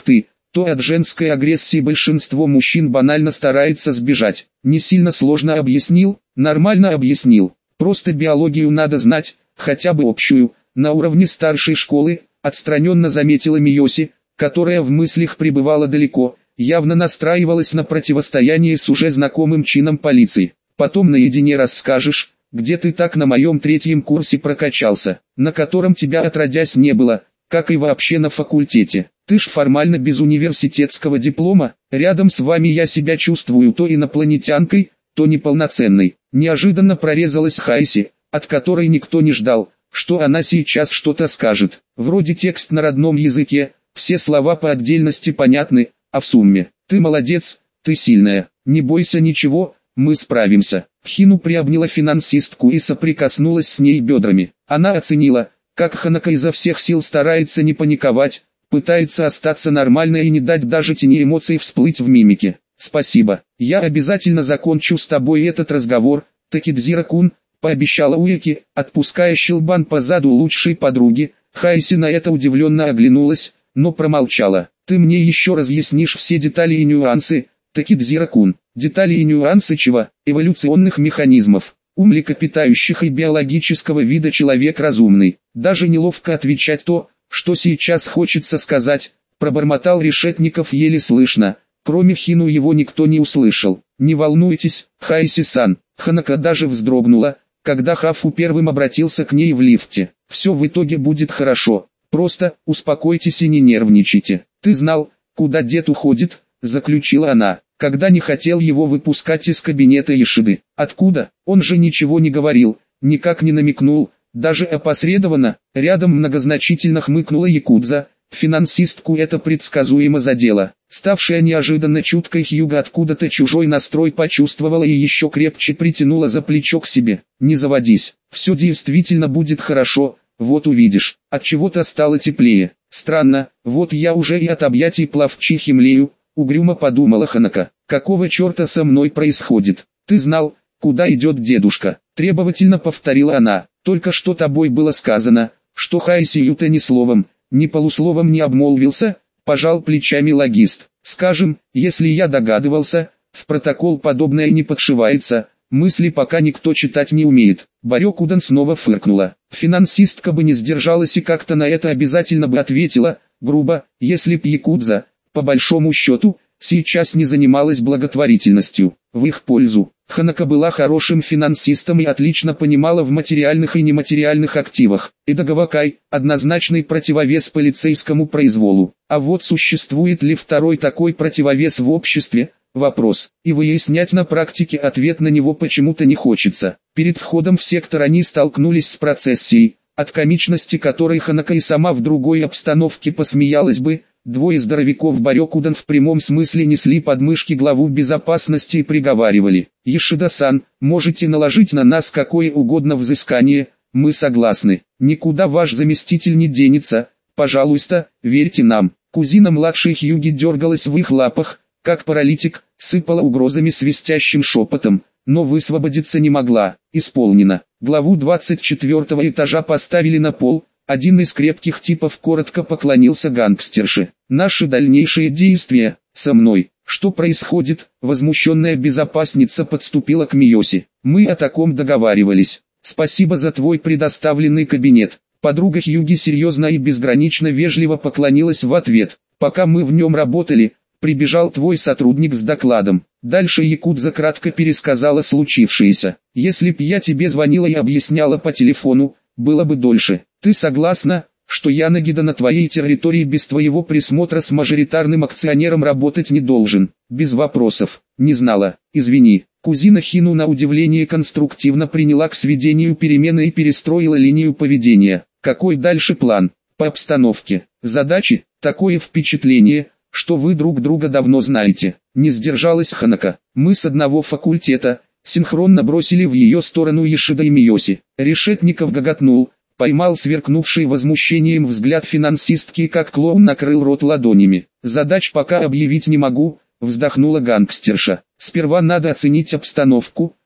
[SPEAKER 1] то от женской агрессии большинство мужчин банально старается сбежать. Не сильно сложно объяснил, нормально объяснил. Просто биологию надо знать, хотя бы общую, на уровне старшей школы, отстраненно заметила Миоси, которая в мыслях пребывала далеко, явно настраивалась на противостояние с уже знакомым чином полиции. Потом наедине расскажешь, где ты так на моем 3-м курсе прокачался, на котором тебя отродясь не было, как и вообще на факультете. Ты ж формально без университетского диплома, рядом с вами я себя чувствую то инопланетянкой, то неполноценной. Неожиданно прорезалась Хайси, от которой никто не ждал, что она сейчас что-то скажет. Вроде текст на родном языке, все слова по отдельности понятны, а в сумме: ты молодец, ты сильная, не бойся ничего, мы справимся. Хину приобняла финансистку и соприкоснулась с ней бедрами. Она оценила, как Ханака изо всех сил старается не паниковать, пытается остаться нормальной и не дать даже тени эмоций всплыть в мимике. «Спасибо, я обязательно закончу с тобой этот разговор, Такидзира-кун», пообещала Уэки, отпуская щелбан по заду лучшей подруги. Хайси на это удивленно оглянулась, но промолчала. «Ты мне еще разъяснишь все детали и нюансы, Такидзира-кун». Детали и нюансы чего? Эволюционных механизмов, млекопитающих и биологического вида человек разумный. Даже неловко отвечать то, что сейчас хочется сказать, пробормотал Решетников еле слышно. Кроме Хину его никто не услышал. «Не волнуйтесь, Хайси-сан». Ханака даже вздрогнула, когда Хафу первым обратился к ней в лифте. «Все в итоге будет хорошо. Просто успокойтесь и не нервничайте. Ты знал, куда дед уходит?» — заключила она, когда не хотел его выпускать из кабинета Ишиды. «Откуда? Он же ничего не говорил, никак не намекнул, даже опосредованно». Рядом многозначительно хмыкнула Якудза. Финансистку это предсказуемо задело. Ставшая неожиданно чуткой Хьюга откуда-то чужой настрой почувствовала и еще крепче притянула за плечо к себе. «Не заводись, все действительно будет хорошо, вот увидишь». Отчего-то стало теплее. «Странно, вот я уже и от объятий плавчихи млею», — угрюмо подумала Ханака. «Какого черта со мной происходит? Ты знал, куда идет дедушка?» Требовательно повторила она. «Только что тобой было сказано, что Хайси Юта ни словом, ни полусловом не обмолвился», — пожал плечами логист. «Скажем, если я догадывался, в протокол подобное не подшивается, мысли пока никто читать не умеет». Барёкудан снова фыркнула. Финансистка бы не сдержалась и как-то на это обязательно бы ответила, грубо, если б Якудза, по большому счету, сейчас не занималась благотворительностью, в их пользу. Ханака была хорошим финансистом и отлично понимала в материальных и нематериальных активах. Эдагавакай – однозначный противовес полицейскому произволу. А вот существует ли второй такой противовес в обществе? Вопрос. И выяснять на практике ответ на него почему-то не хочется. Перед входом в сектор они столкнулись с процессией, от комичности которой Ханака и сама в другой обстановке посмеялась бы. Двое здоровяков Барёкудан в прямом смысле несли под мышки главу безопасности и приговаривали: «Ешида-сан, можете наложить на нас какое угодно взыскание, мы согласны. Никуда ваш заместитель не денется, пожалуйста, верьте нам». Кузина младшей Хьюги дергалась в их лапах, как паралитик, сыпала угрозами свистящим шепотом, но высвободиться не могла. Исполнено. Главу 24-го этажа поставили на пол. Один из крепких типов коротко поклонился гангстерше. «Наши дальнейшие действия, со мной». «Что происходит?» Возмущенная безопасница подступила к Миоси. «Мы о таком договаривались. Спасибо за твой предоставленный кабинет». Подруга Хьюги серьезно и безгранично вежливо поклонилась в ответ. «Пока мы в нем работали, прибежал твой сотрудник с докладом». Дальше Якудза кратко пересказала случившееся. «Если б я тебе звонила и объясняла по телефону, было бы дольше. Ты согласна, что Янагида на твоей территории без твоего присмотра с мажоритарным акционером работать не должен?» «Без вопросов. Не знала. Извини». Кузина Хину на удивление конструктивно приняла к сведению перемены и перестроила линию поведения. «Какой дальше план?» «По обстановке. Задачи, такое впечатление, что вы друг друга давно знаете». Не сдержалась Ханака. «Мы с одного факультета», синхронно бросили в ее сторону Ишида и Миоси. Решетников гоготнул, поймал сверкнувший возмущением взгляд финансистки и как клоун накрыл рот ладонями. «Задач пока объявить не могу», вздохнула гангстерша. «Сперва надо оценить обстановку,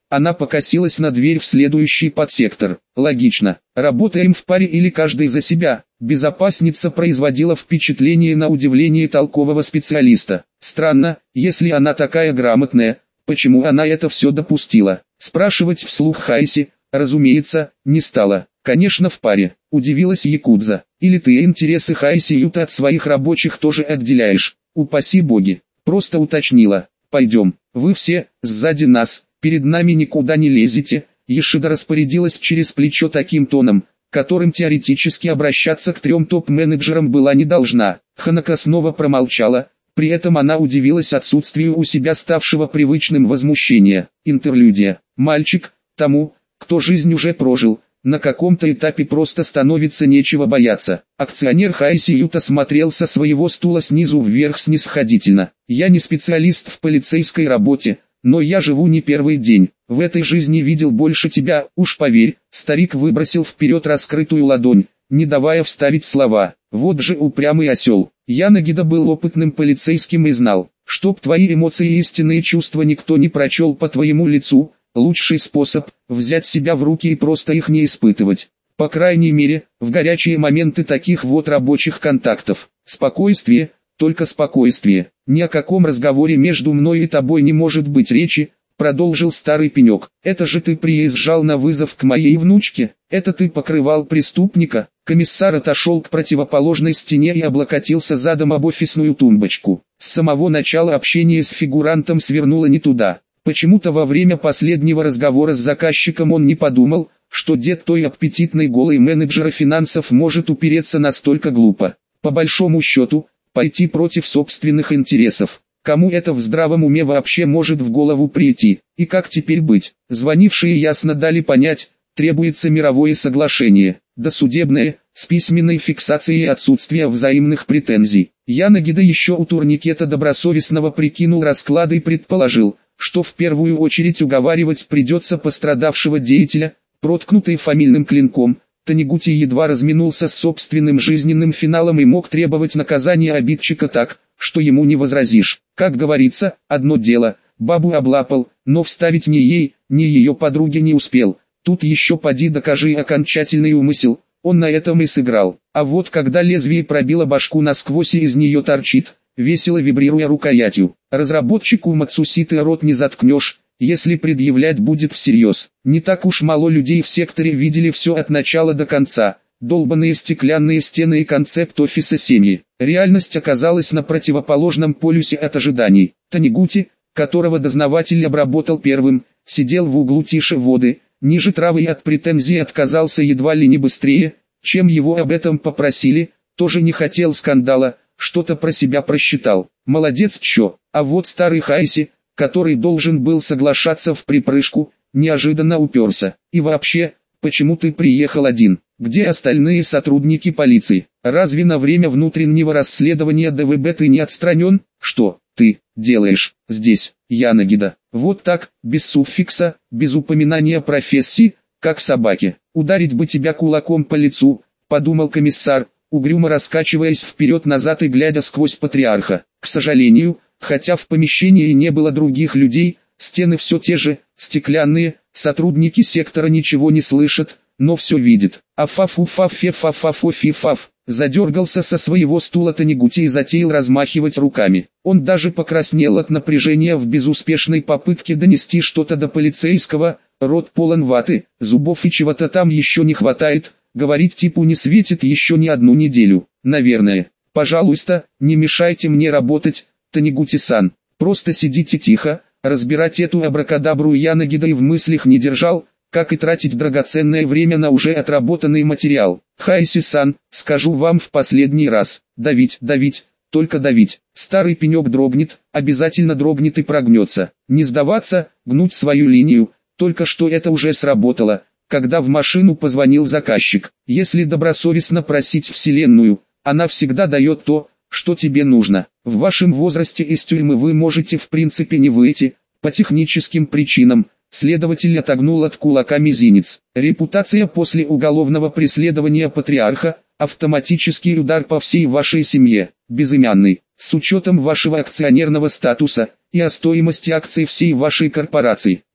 [SPEAKER 1] Она покосилась на дверь в следующий подсектор. Логично. Работаем в паре или каждый за себя. Безопасница производила впечатление на удивление толкового специалиста. Странно, если она такая грамотная, почему она это все допустила? Спрашивать вслух Хайси, разумеется, не стала. Конечно, в паре. Удивилась якудза. Или ты интересы Хайси Юта от своих рабочих тоже отделяешь? Упаси боги. Просто уточнила. Пойдем. Вы все, сзади нас, перед нами никуда не лезете. Ешида распорядилась через плечо таким тоном, которым теоретически обращаться к 3 топ-менеджерам была не должна. Ханако снова промолчала, при этом она удивилась отсутствию у себя ставшего привычным возмущения. Интерлюдия. Мальчик, тому, кто жизнь уже прожил, на каком-то этапе просто становится нечего бояться. Акционер Хайси Юта смотрел со своего стула снизу вверх снисходительно. Я не специалист в полицейской работе, но я живу не первый день. В этой жизни видел больше тебя, уж поверь. Старик выбросил вперед раскрытую ладонь, не давая вставить слова. Вот же упрямый осел. Янагида был опытным полицейским и знал, чтоб твои эмоции и истинные чувства никто не прочел по твоему лицу. Лучший способ – взять себя в руки и просто их не испытывать. По крайней мере, в горячие моменты таких вот рабочих контактов. Спокойствие, только спокойствие. Ни о каком разговоре между мной и тобой не может быть речи, продолжил старый пенек. Это же ты приезжал на вызов к моей внучке, это ты покрывал преступника. Комиссар отошел к противоположной стене и облокотился задом об офисную тумбочку. С самого начала общение с фигурантом свернуло не туда. Почему-то во время последнего разговора с заказчиком он не подумал, что дед той аппетитной голой менеджера финансов может упереться настолько глупо. По большому счету, пойти против собственных интересов. Кому это в здравом уме вообще может в голову прийти? И как теперь быть? Звонившие ясно дали понять, требуется мировое соглашение, досудебное, с письменной фиксацией отсутствия взаимных претензий. Янагида еще у турникета добросовестного прикинул расклады и предположил, что в первую очередь уговаривать придется пострадавшего деятеля, проткнутый фамильным клинком. Танигути едва разминулся с собственным жизненным финалом и мог требовать наказания обидчика так, что ему не возразишь. Как говорится, одно дело, бабу облапал, но вставить ни ей, ни ее подруге не успел. Тут еще поди докажи окончательный умысел, он на этом и сыграл. А вот когда лезвие пробило башку насквозь и из нее торчит, весело вибрируя рукоятью, разработчику Мацуситы рот не заткнешь, если предъявлять будет всерьез. Не так уж мало людей в секторе видели все от начала до конца. Долбаные стеклянные стены и концепт офиса семьи. Реальность оказалась на противоположном полюсе от ожиданий. Танигути, которого дознаватель обработал первым, сидел в углу тише воды, ниже травы и от претензий отказался едва ли не быстрее, чем его об этом попросили, тоже не хотел скандала, что-то про себя просчитал. Молодец чё. А вот старый Хайси, который должен был соглашаться в припрыжку, неожиданно уперся. И вообще, почему ты приехал один? Где остальные сотрудники полиции? Разве на время внутреннего расследования ДВБ ты не отстранен? Что ты делаешь здесь, Янагида? Вот так, без суффикса, без упоминания профессии, как собаки. Ударить бы тебя кулаком по лицу, подумал комиссар, угрюмо раскачиваясь вперед-назад и глядя сквозь патриарха. К сожалению, хотя в помещении не было других людей, стены все те же, стеклянные, сотрудники сектора ничего не слышат, но все видят. Афафу-фаф-фе-фафафо-фи-фаф. Задергался со своего стула Танигути и затеял размахивать руками. Он даже покраснел от напряжения в безуспешной попытке донести что-то до полицейского, рот полон ваты, зубов и чего-то там еще не хватает, говорить типу не светит еще не одну неделю, наверное. Пожалуйста, не мешайте мне работать, Танигути-сан, просто сидите тихо, разбирать эту абракадабру Янагида и в мыслях не держал, как и тратить драгоценное время на уже отработанный материал. Хайси-сан, скажу вам в последний раз, давить, только давить. Старый пенек дрогнет, обязательно дрогнет и прогнется. Не сдаваться, гнуть свою линию, только что это уже сработало, когда в машину позвонил заказчик. Если добросовестно просить Вселенную, она всегда дает то, что тебе нужно. В вашем возрасте из тюрьмы вы можете в принципе не выйти, по техническим причинам. Следователь отогнул от кулака мизинец. Репутация после уголовного преследования патриарха, автоматический удар по всей вашей семье, безымянный, с учетом вашего акционерного статуса и о стоимости акций всей вашей корпорации.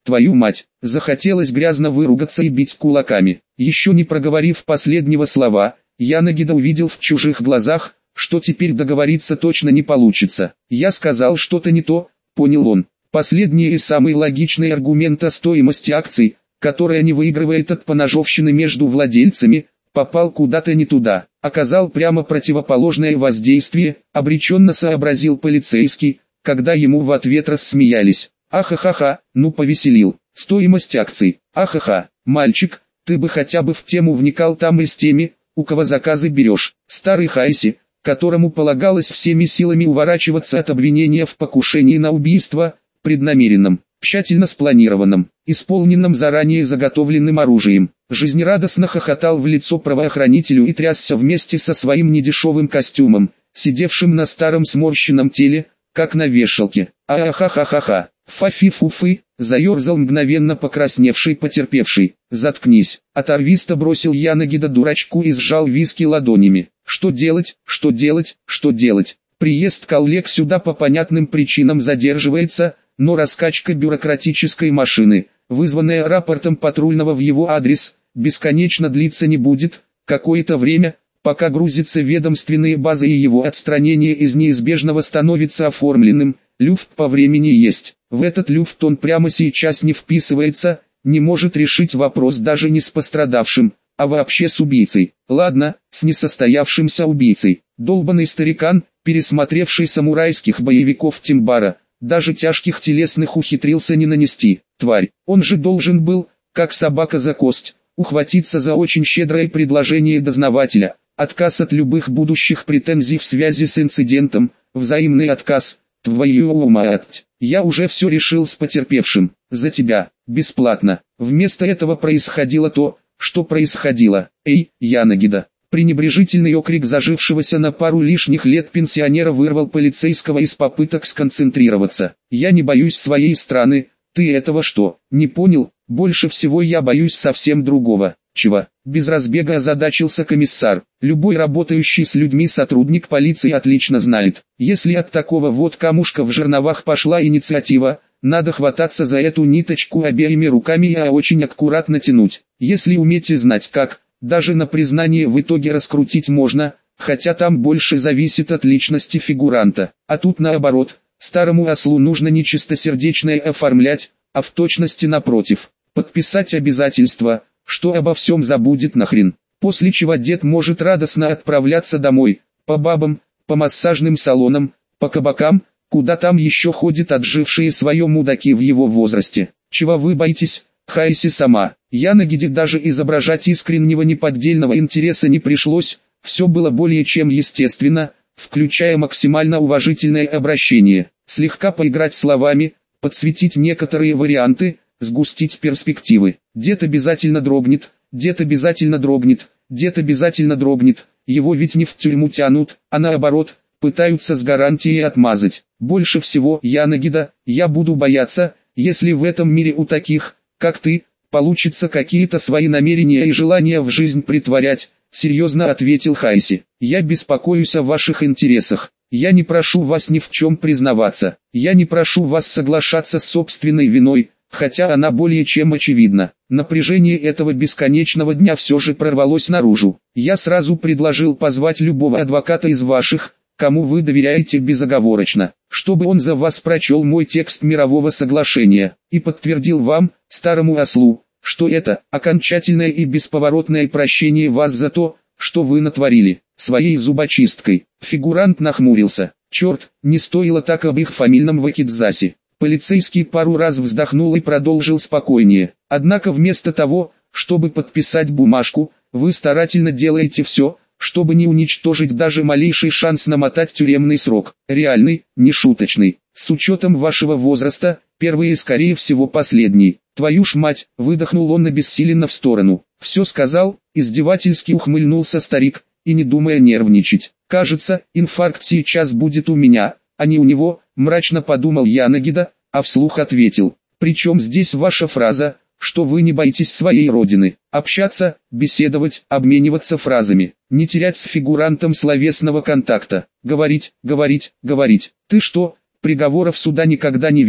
[SPEAKER 1] твою мать, захотелось грязно выругаться и бить кулаками. Еще не проговорив последнего слова, Янагида увидел в чужих глазах, что теперь договориться точно не получится. Я сказал что-то не то, понял он. Последний и самый логичный аргумент о стоимости акций, которая не выигрывает от поножовщины между владельцами, попал куда-то не туда, оказал прямо противоположное воздействие, обреченно сообразил полицейский, когда ему в ответ рассмеялись. Ахахаха, ну повеселил, стоимость акций, ахаха, мальчик, ты бы хотя бы в тему вникал там и с теми, у кого заказы берешь. Старый Хайси, которому полагалось всеми силами уворачиваться от обвинения в покушении на убийство, преднамеренном, тщательно спланированном, исполненном заранее заготовленным оружием, жизнерадостно хохотал в лицо правоохранителю и трясся вместе со своим недешевым костюмом, сидевшим на старом сморщенном теле, как на вешалке. Ахахахаха, фафи-фуфы, заерзал мгновенно покрасневший потерпевший. Заткнись, оторвисто бросил Янагида дурачку и сжал виски ладонями. Что делать, что делать, что делать? Приезд коллег сюда по понятным причинам задерживается, но раскачка бюрократической машины, вызванная рапортом патрульного в его адрес, бесконечно длиться не будет. Какое-то время, пока грузятся ведомственные базы и его отстранение из неизбежного становится оформленным, люфт по времени есть. В этот люфт он прямо сейчас не вписывается, не может решить вопрос даже не с пострадавшим, а вообще с убийцей. Ладно, с несостоявшимся убийцей. Долбанный старикан, пересмотревший самурайских боевиков Тимбара, даже тяжких телесных ухитрился не нанести. Тварь, он же должен был, как собака за кость, ухватиться за очень щедрое предложение дознавателя. Отказ от любых будущих претензий в связи с инцидентом, взаимный отказ. Твою мать, я уже все решил с потерпевшим, за тебя, бесплатно. Вместо этого происходило то, что происходило. Эй, Янагида! Пренебрежительный окрик зажившегося на пару лишних лет пенсионера вырвал полицейского из попыток сконцентрироваться. Я не боюсь своей страны, ты этого что, не понял? Больше всего я боюсь совсем другого. Чего? Без разбега озадачился комиссар. Любой работающий с людьми сотрудник полиции отлично знает. Если от такого вот камушка в жерновах пошла инициатива, надо хвататься за эту ниточку обеими руками и очень аккуратно тянуть. Если уметь и знать как, даже на признание в итоге раскрутить можно, хотя там больше зависит от личности фигуранта. А тут наоборот, старому ослу нужно не чистосердечное оформлять, а в точности напротив. Подписать обязательства, что обо всем забудет нахрен. После чего дед может радостно отправляться домой, по бабам, по массажным салонам, по кабакам, куда там еще ходят отжившие свое мудаки в его возрасте. Чего вы боитесь, Хайси сама? Янагиде даже изображать искреннего неподдельного интереса не пришлось, все было более чем естественно, включая максимально уважительное обращение, слегка поиграть словами, подсветить некоторые варианты, сгустить перспективы. Дед обязательно дрогнет, дед обязательно дрогнет, дед обязательно дрогнет, его ведь не в тюрьму тянут, а наоборот, пытаются с гарантией отмазать. Больше всего, Янагида, я буду бояться, если в этом мире у таких, как ты, получится какие-то свои намерения и желания в жизнь притворять, серьезно ответил Хайси. Я беспокоюсь о ваших интересах. Я не прошу вас ни в чем признаваться. Я не прошу вас соглашаться с собственной виной, хотя она более чем очевидна. Напряжение этого бесконечного дня все же прорвалось наружу. Я сразу предложил позвать любого адвоката из ваших, кому вы доверяете безоговорочно, чтобы он за вас прочел мой текст мирового соглашения, и подтвердил вам, старому ослу, что это окончательное и бесповоротное прощение вас за то, что вы натворили, своей зубочисткой. Фигурант нахмурился. Черт, не стоило так об их фамильном вакидзасе. Полицейский пару раз вздохнул и продолжил спокойнее. Однако вместо того, чтобы подписать бумажку, вы старательно делаете все, чтобы не уничтожить даже малейший шанс намотать тюремный срок. Реальный, не шуточный. С учетом вашего возраста, первый и скорее всего последний. Твою ж мать, выдохнул он обессиленно в сторону. Все сказал, издевательски ухмыльнулся старик, и не думая нервничать. Кажется, инфаркт сейчас будет у меня, а не у него, мрачно подумал Янагида, а вслух ответил. Причем здесь ваша фраза, что вы не боитесь своей родины. Общаться, беседовать, обмениваться фразами, не терять с фигурантом словесного контакта. Говорить, говорить, говорить. Ты что, приговоров суда никогда не видел?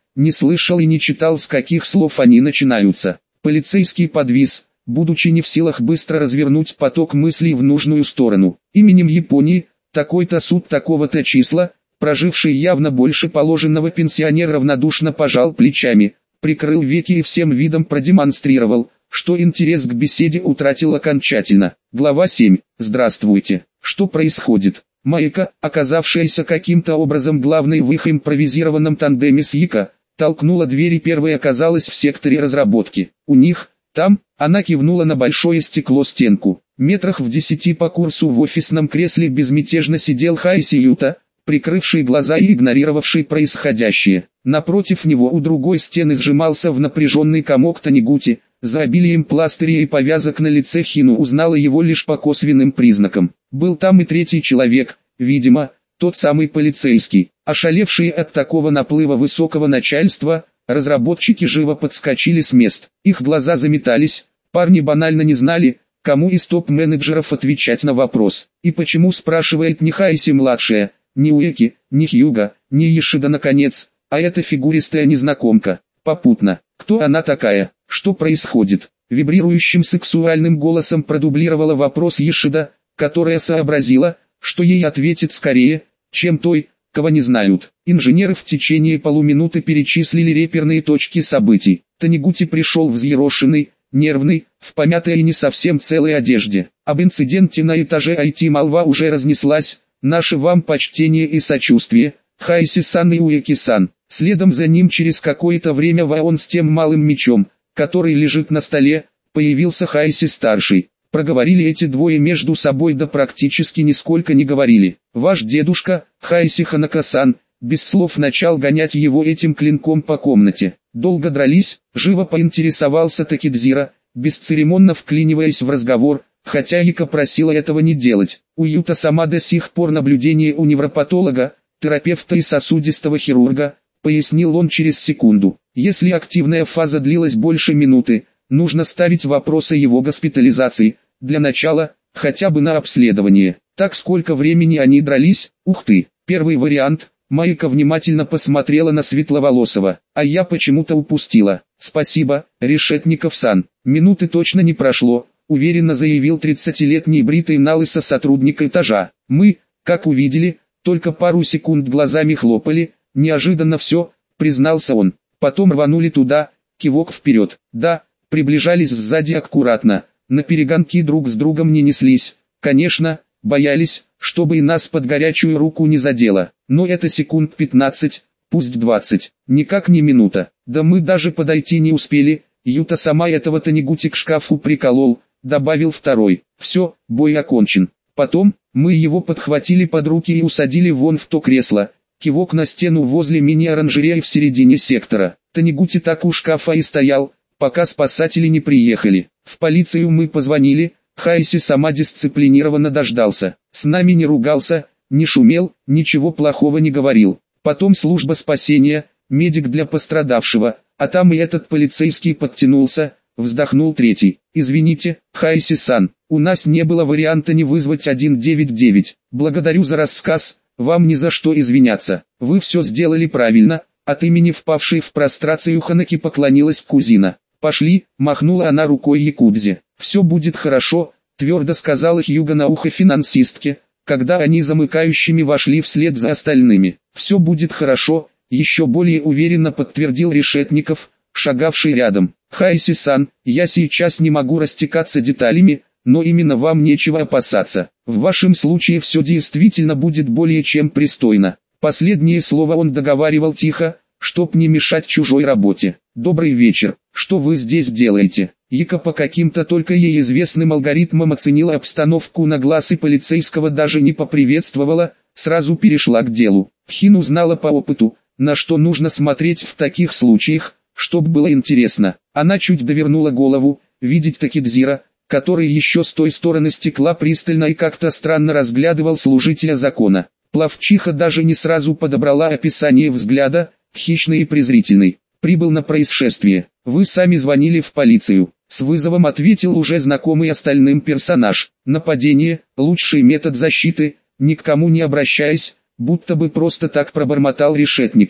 [SPEAKER 1] не слышал и не читал, с каких слов они начинаются. Полицейский подвис, будучи не в силах быстро развернуть поток мыслей в нужную сторону. Именем Японии, такой-то суд такого-то числа, проживший явно больше положенного пенсионер равнодушно пожал плечами, прикрыл веки и всем видом продемонстрировал, что интерес к беседе утратил окончательно. Глава 7. Здравствуйте. Что происходит? Майка, оказавшаяся каким-то образом главной в их импровизированном тандеме с Йика, толкнула дверь и первой оказалась в секторе разработки. У них, там, она кивнула на большое стекло-стенку. Метрах в 10 по курсу в офисном кресле безмятежно сидел Хайси Юта, прикрывший глаза и игнорировавший происходящее. Напротив него у другой стены сжимался в напряженный комок Танигути. За обилием пластырей и повязок на лице Хину узнала его лишь по косвенным признакам. Был там и третий человек, видимо, тот самый полицейский. Ошалевшие от такого наплыва высокого начальства, разработчики живо подскочили с мест. Их глаза заметались, парни банально не знали, кому из топ-менеджеров отвечать на вопрос. И почему, спрашивает не Хайси-младшая, не Уэки, не Хьюга, не Ешида наконец, а эта фигуристая незнакомка. Попутно, кто она такая, что происходит? Вибрирующим сексуальным голосом продублировала вопрос Ешида, которая сообразила, что ей ответит скорее, чем той, кого не знают. Инженеры в течение полуминуты перечислили реперные точки событий. Танигути пришел взъерошенный, нервный, в помятой и не совсем целой одежде. Об инциденте на этаже IT молва уже разнеслась. Наше вам почтение и сочувствие, Хайси-сан и Уэки-сан. Следом за ним через какое-то время Ваон с тем малым мечом, который лежит на столе, появился Хайси-старший. Проговорили эти двое между собой, да практически нисколько не говорили. Ваш дедушка, Хайси Ханака-сан, без слов начал гонять его этим клинком по комнате. Долго дрались, живо поинтересовался Такидзира, бесцеремонно вклиниваясь в разговор, хотя Ика просила этого не делать. У Юта сама до сих пор наблюдение у невропатолога, терапевта и сосудистого хирурга, пояснил он через секунду. Если активная фаза длилась больше минуты, нужно ставить вопрос о его госпитализации, для начала, хотя бы на обследование. Так сколько времени они дрались? Ух ты, первый вариант. Майка внимательно посмотрела на Светловолосого, а я почему-то упустила. Спасибо, Решетников-сан. Минуты точно не прошло, уверенно заявил 30-летний бритый налысо сотрудник этажа. Мы, как увидели, только пару секунд глазами хлопали. Неожиданно все, признался он. Потом рванули туда, кивок вперед. Да, приближались сзади аккуратно, наперегонки друг с другом не неслись. Конечно, боялись, чтобы и нас под горячую руку не задело. Но это секунд 15, пусть 20, никак не минута. Да мы даже подойти не успели. Юта сама этого Танигути к шкафу приколол, добавил второй. Все, бой окончен. Потом, мы его подхватили под руки и усадили вон в то кресло. Кивок на стену возле мини-оранжереи в середине сектора. Танигути так у шкафа и стоял, пока спасатели не приехали. В полицию мы позвонили, Хайси сама дисциплинированно дождался. С нами не ругался, не шумел, ничего плохого не говорил. Потом служба спасения, медик для пострадавшего, а там и этот полицейский подтянулся, вздохнул третий. Извините, Хайси-сан, у нас не было варианта не вызвать 199. Благодарю за рассказ. Вам ни за что извиняться, вы все сделали правильно. От имени впавшей в прострацию Ханаки поклонилась кузина. Пошли, махнула она рукой Якудзе. Все будет хорошо, твердо сказала Хьюга на ухо финансистке, когда они замыкающими вошли вслед за остальными. Все будет хорошо, еще более уверенно подтвердил Решетников, шагавший рядом. Хайси-сан, я сейчас не могу растекаться деталями, но именно вам нечего опасаться. В вашем случае все действительно будет более чем пристойно. Последнее слово он договаривал тихо, чтоб не мешать чужой работе. Добрый вечер, что вы здесь делаете? Ика по каким-то только ей известным алгоритмам оценила обстановку на глаз и полицейского даже не поприветствовала, сразу перешла к делу. Хин узнала по опыту, на что нужно смотреть в таких случаях, чтоб было интересно. Она чуть довернула голову, видеть Такидзира, который еще с той стороны стекла пристально и как-то странно разглядывал служителя закона. Плавчиха даже не сразу подобрала описание взгляда, хищный и презрительный. Прибыл на происшествие. Вы сами звонили в полицию. С вызовом ответил уже знакомый остальным персонаж. Нападение, лучший метод защиты, ни к кому не обращаясь, будто бы просто так пробормотал Решетников.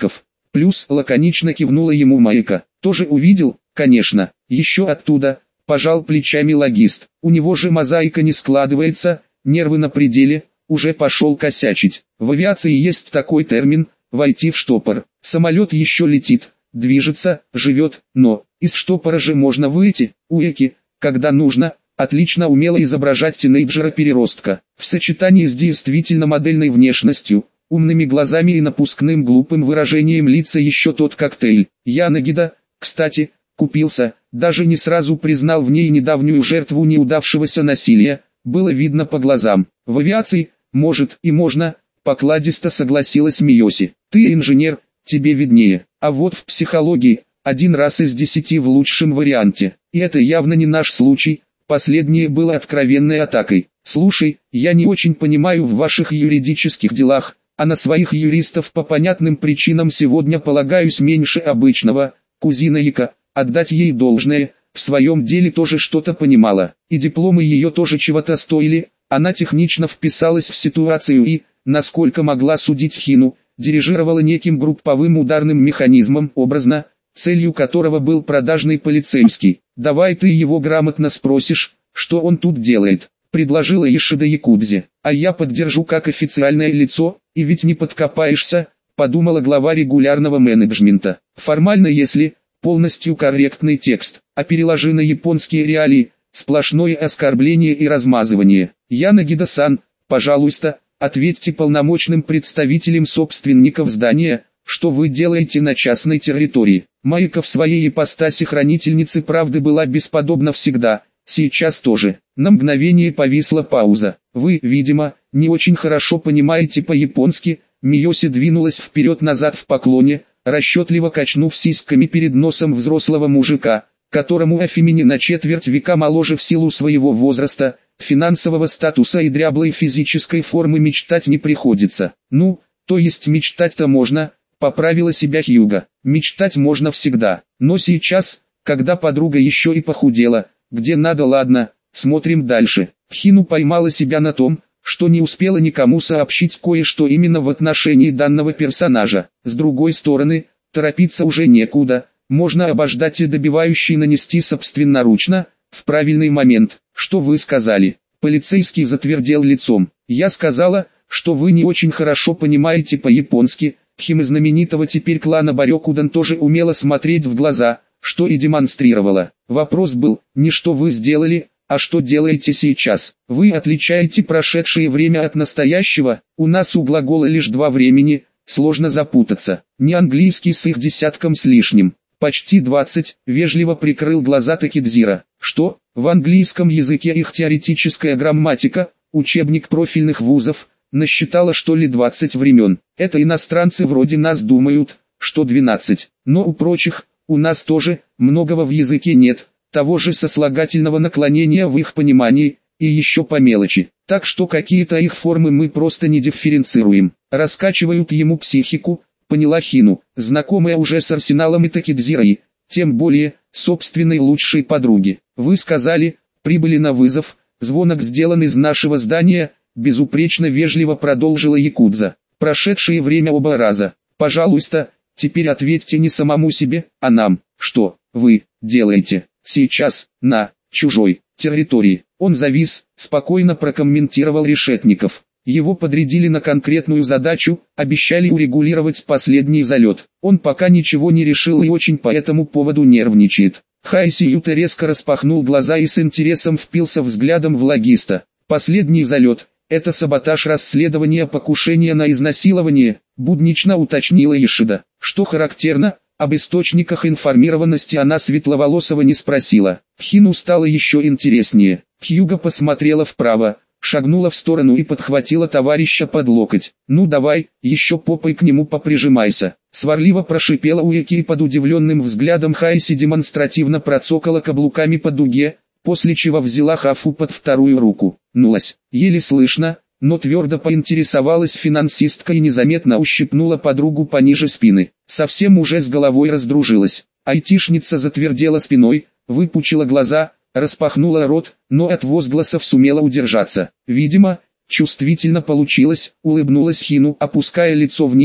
[SPEAKER 1] Плюс лаконично кивнула ему Майка. Тоже увидел, конечно, еще оттуда, пожал плечами логист. У него же мозаика не складывается, нервы на пределе, уже пошел косячить. В авиации есть такой термин – войти в штопор. Самолет еще летит, движется, живет, но из штопора же можно выйти. Уэки, когда нужно, отлично умела изображать тинейджера-переростка. В сочетании с действительно модельной внешностью, умными глазами и напускным глупым выражением лица еще тот коктейль. Янагида, кстати, купился, даже не сразу признал в ней недавнюю жертву неудавшегося насилия, было видно по глазам. В авиации, может и можно, покладисто согласилась Миоси. Ты инженер, тебе виднее, а вот в психологии, 1 раз из 10 в лучшем варианте. И это явно не наш случай, последнее было откровенной атакой. Слушай, я не очень понимаю в ваших юридических делах, а на своих юристов по понятным причинам сегодня полагаюсь меньше обычного. Кузина Ика, отдать ей должное, в своем деле тоже что-то понимала, и дипломы ее тоже чего-то стоили. Она технично вписалась в ситуацию и, насколько могла судить Хину, дирижировала неким групповым ударным механизмом, образно, целью которого был продажный полицейский. «Давай ты его грамотно спросишь, что он тут делает», — предложила Ишида Якудзе. «А я поддержу как официальное лицо, и ведь не подкопаешься», — подумала глава регулярного менеджмента. Формально, если полностью корректный текст, а переложи на японские реалии, сплошное оскорбление и размазывание. Янагида-сан, пожалуйста, ответьте полномочным представителям собственников здания, что вы делаете на частной территории. Майка в своей ипостаси хранительницы правды была бесподобна всегда, сейчас тоже. На мгновение повисла пауза. Вы, видимо, не очень хорошо понимаете по-японски. Миоси двинулась вперед-назад в поклоне, расчетливо качнув сиськами перед носом взрослого мужика, которому Афемини на четверть века моложе в силу своего возраста, финансового статуса и дряблой физической формы мечтать не приходится. Ну, то есть мечтать-то можно, поправила себя Хьюга. Мечтать можно всегда, но сейчас, когда подруга еще и похудела, где надо, ладно, смотрим дальше. Хину поймала себя на том, что не успела никому сообщить кое-что именно в отношении данного персонажа. С другой стороны, торопиться уже некуда, можно обождать и добивающий нанести собственноручно, в правильный момент. Что вы сказали? Полицейский затвердел лицом. Я сказала, что вы не очень хорошо понимаете по-японски. Хим из знаменитого теперь клана Барёкудан тоже умела смотреть в глаза, что и демонстрировала. Вопрос был, не что вы сделали, а что делаете сейчас. Вы отличаете прошедшее время от настоящего, у нас у глагола лишь 2 времени, сложно запутаться. Не английский с их десятком с лишним. Почти 20, вежливо прикрыл глаза Такидзира. Что, в английском языке их теоретическая грамматика, учебник профильных вузов, насчитала что ли 20 времен. Это иностранцы вроде нас думают, что 12. Но у прочих, у нас тоже, многого в языке нет, того же сослагательного наклонения в их понимании, и еще по мелочи. Так что какие-то их формы мы просто не дифференцируем. Раскачивают ему психику, поняла Хину, знакомая уже с Арсеналом и Такидзирой, тем более, собственной лучшей подруги. Вы сказали, прибыли на вызов, звонок сделан из нашего здания, безупречно вежливо продолжила Якудза. Прошедшее время оба раза. Пожалуйста, теперь ответьте не самому себе, а нам, что вы делаете сейчас на чужой территории. Он завис, спокойно прокомментировал Решетников. Его подрядили на конкретную задачу, обещали урегулировать последний залет. Он пока ничего не решил и очень по этому поводу нервничает. Хайси Юта резко распахнул глаза и с интересом впился взглядом в логиста. Последний залет – это саботаж расследования покушения на изнасилование, буднично уточнила Ишида. Что характерно, об источниках информированности она Светловолосова не спросила. Хину стало еще интереснее. Хьюга посмотрела вправо, шагнула в сторону и подхватила товарища под локоть. «Ну давай, еще попой к нему поприжимайся». Сварливо прошипела Уэки и под удивленным взглядом Хайси демонстративно процокала каблуками по дуге, после чего взяла Хафу под вторую руку. Нулась, еле слышно, но твердо поинтересовалась финансистка и незаметно ущипнула подругу пониже спины. Совсем уже с головой раздружилась. Айтишница затвердела спиной, выпучила глаза, распахнула рот, но от возгласов сумела удержаться. Видимо, чувствительно получилось, улыбнулась Хину, опуская лицо вниз,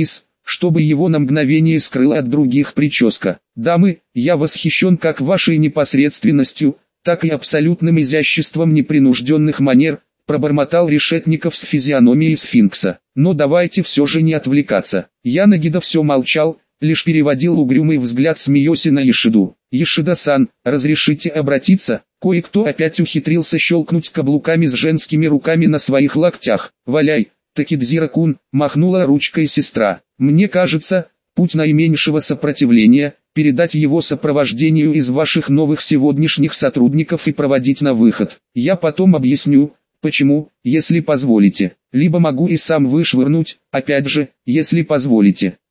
[SPEAKER 1] чтобы его на мгновение скрыла от других прическа. «Дамы, я восхищен как вашей непосредственностью, так и абсолютным изяществом непринужденных манер», пробормотал Решетников с физиономией сфинкса. «Но давайте все же не отвлекаться». Янагида все молчал, лишь переводил угрюмый взгляд с Миоси на Ишиду. «Ишида-сан, разрешите обратиться?» Кое-кто опять ухитрился щелкнуть каблуками с женскими руками на своих локтях. «Валяй, Такидзира-кун», махнула ручкой сестра. «Мне кажется, путь наименьшего сопротивления – передать его сопровождению из ваших новых сегодняшних сотрудников и проводить на выход. Я потом объясню, почему, если позволите. Либо могу и сам вышвырнуть, опять же, если позволите».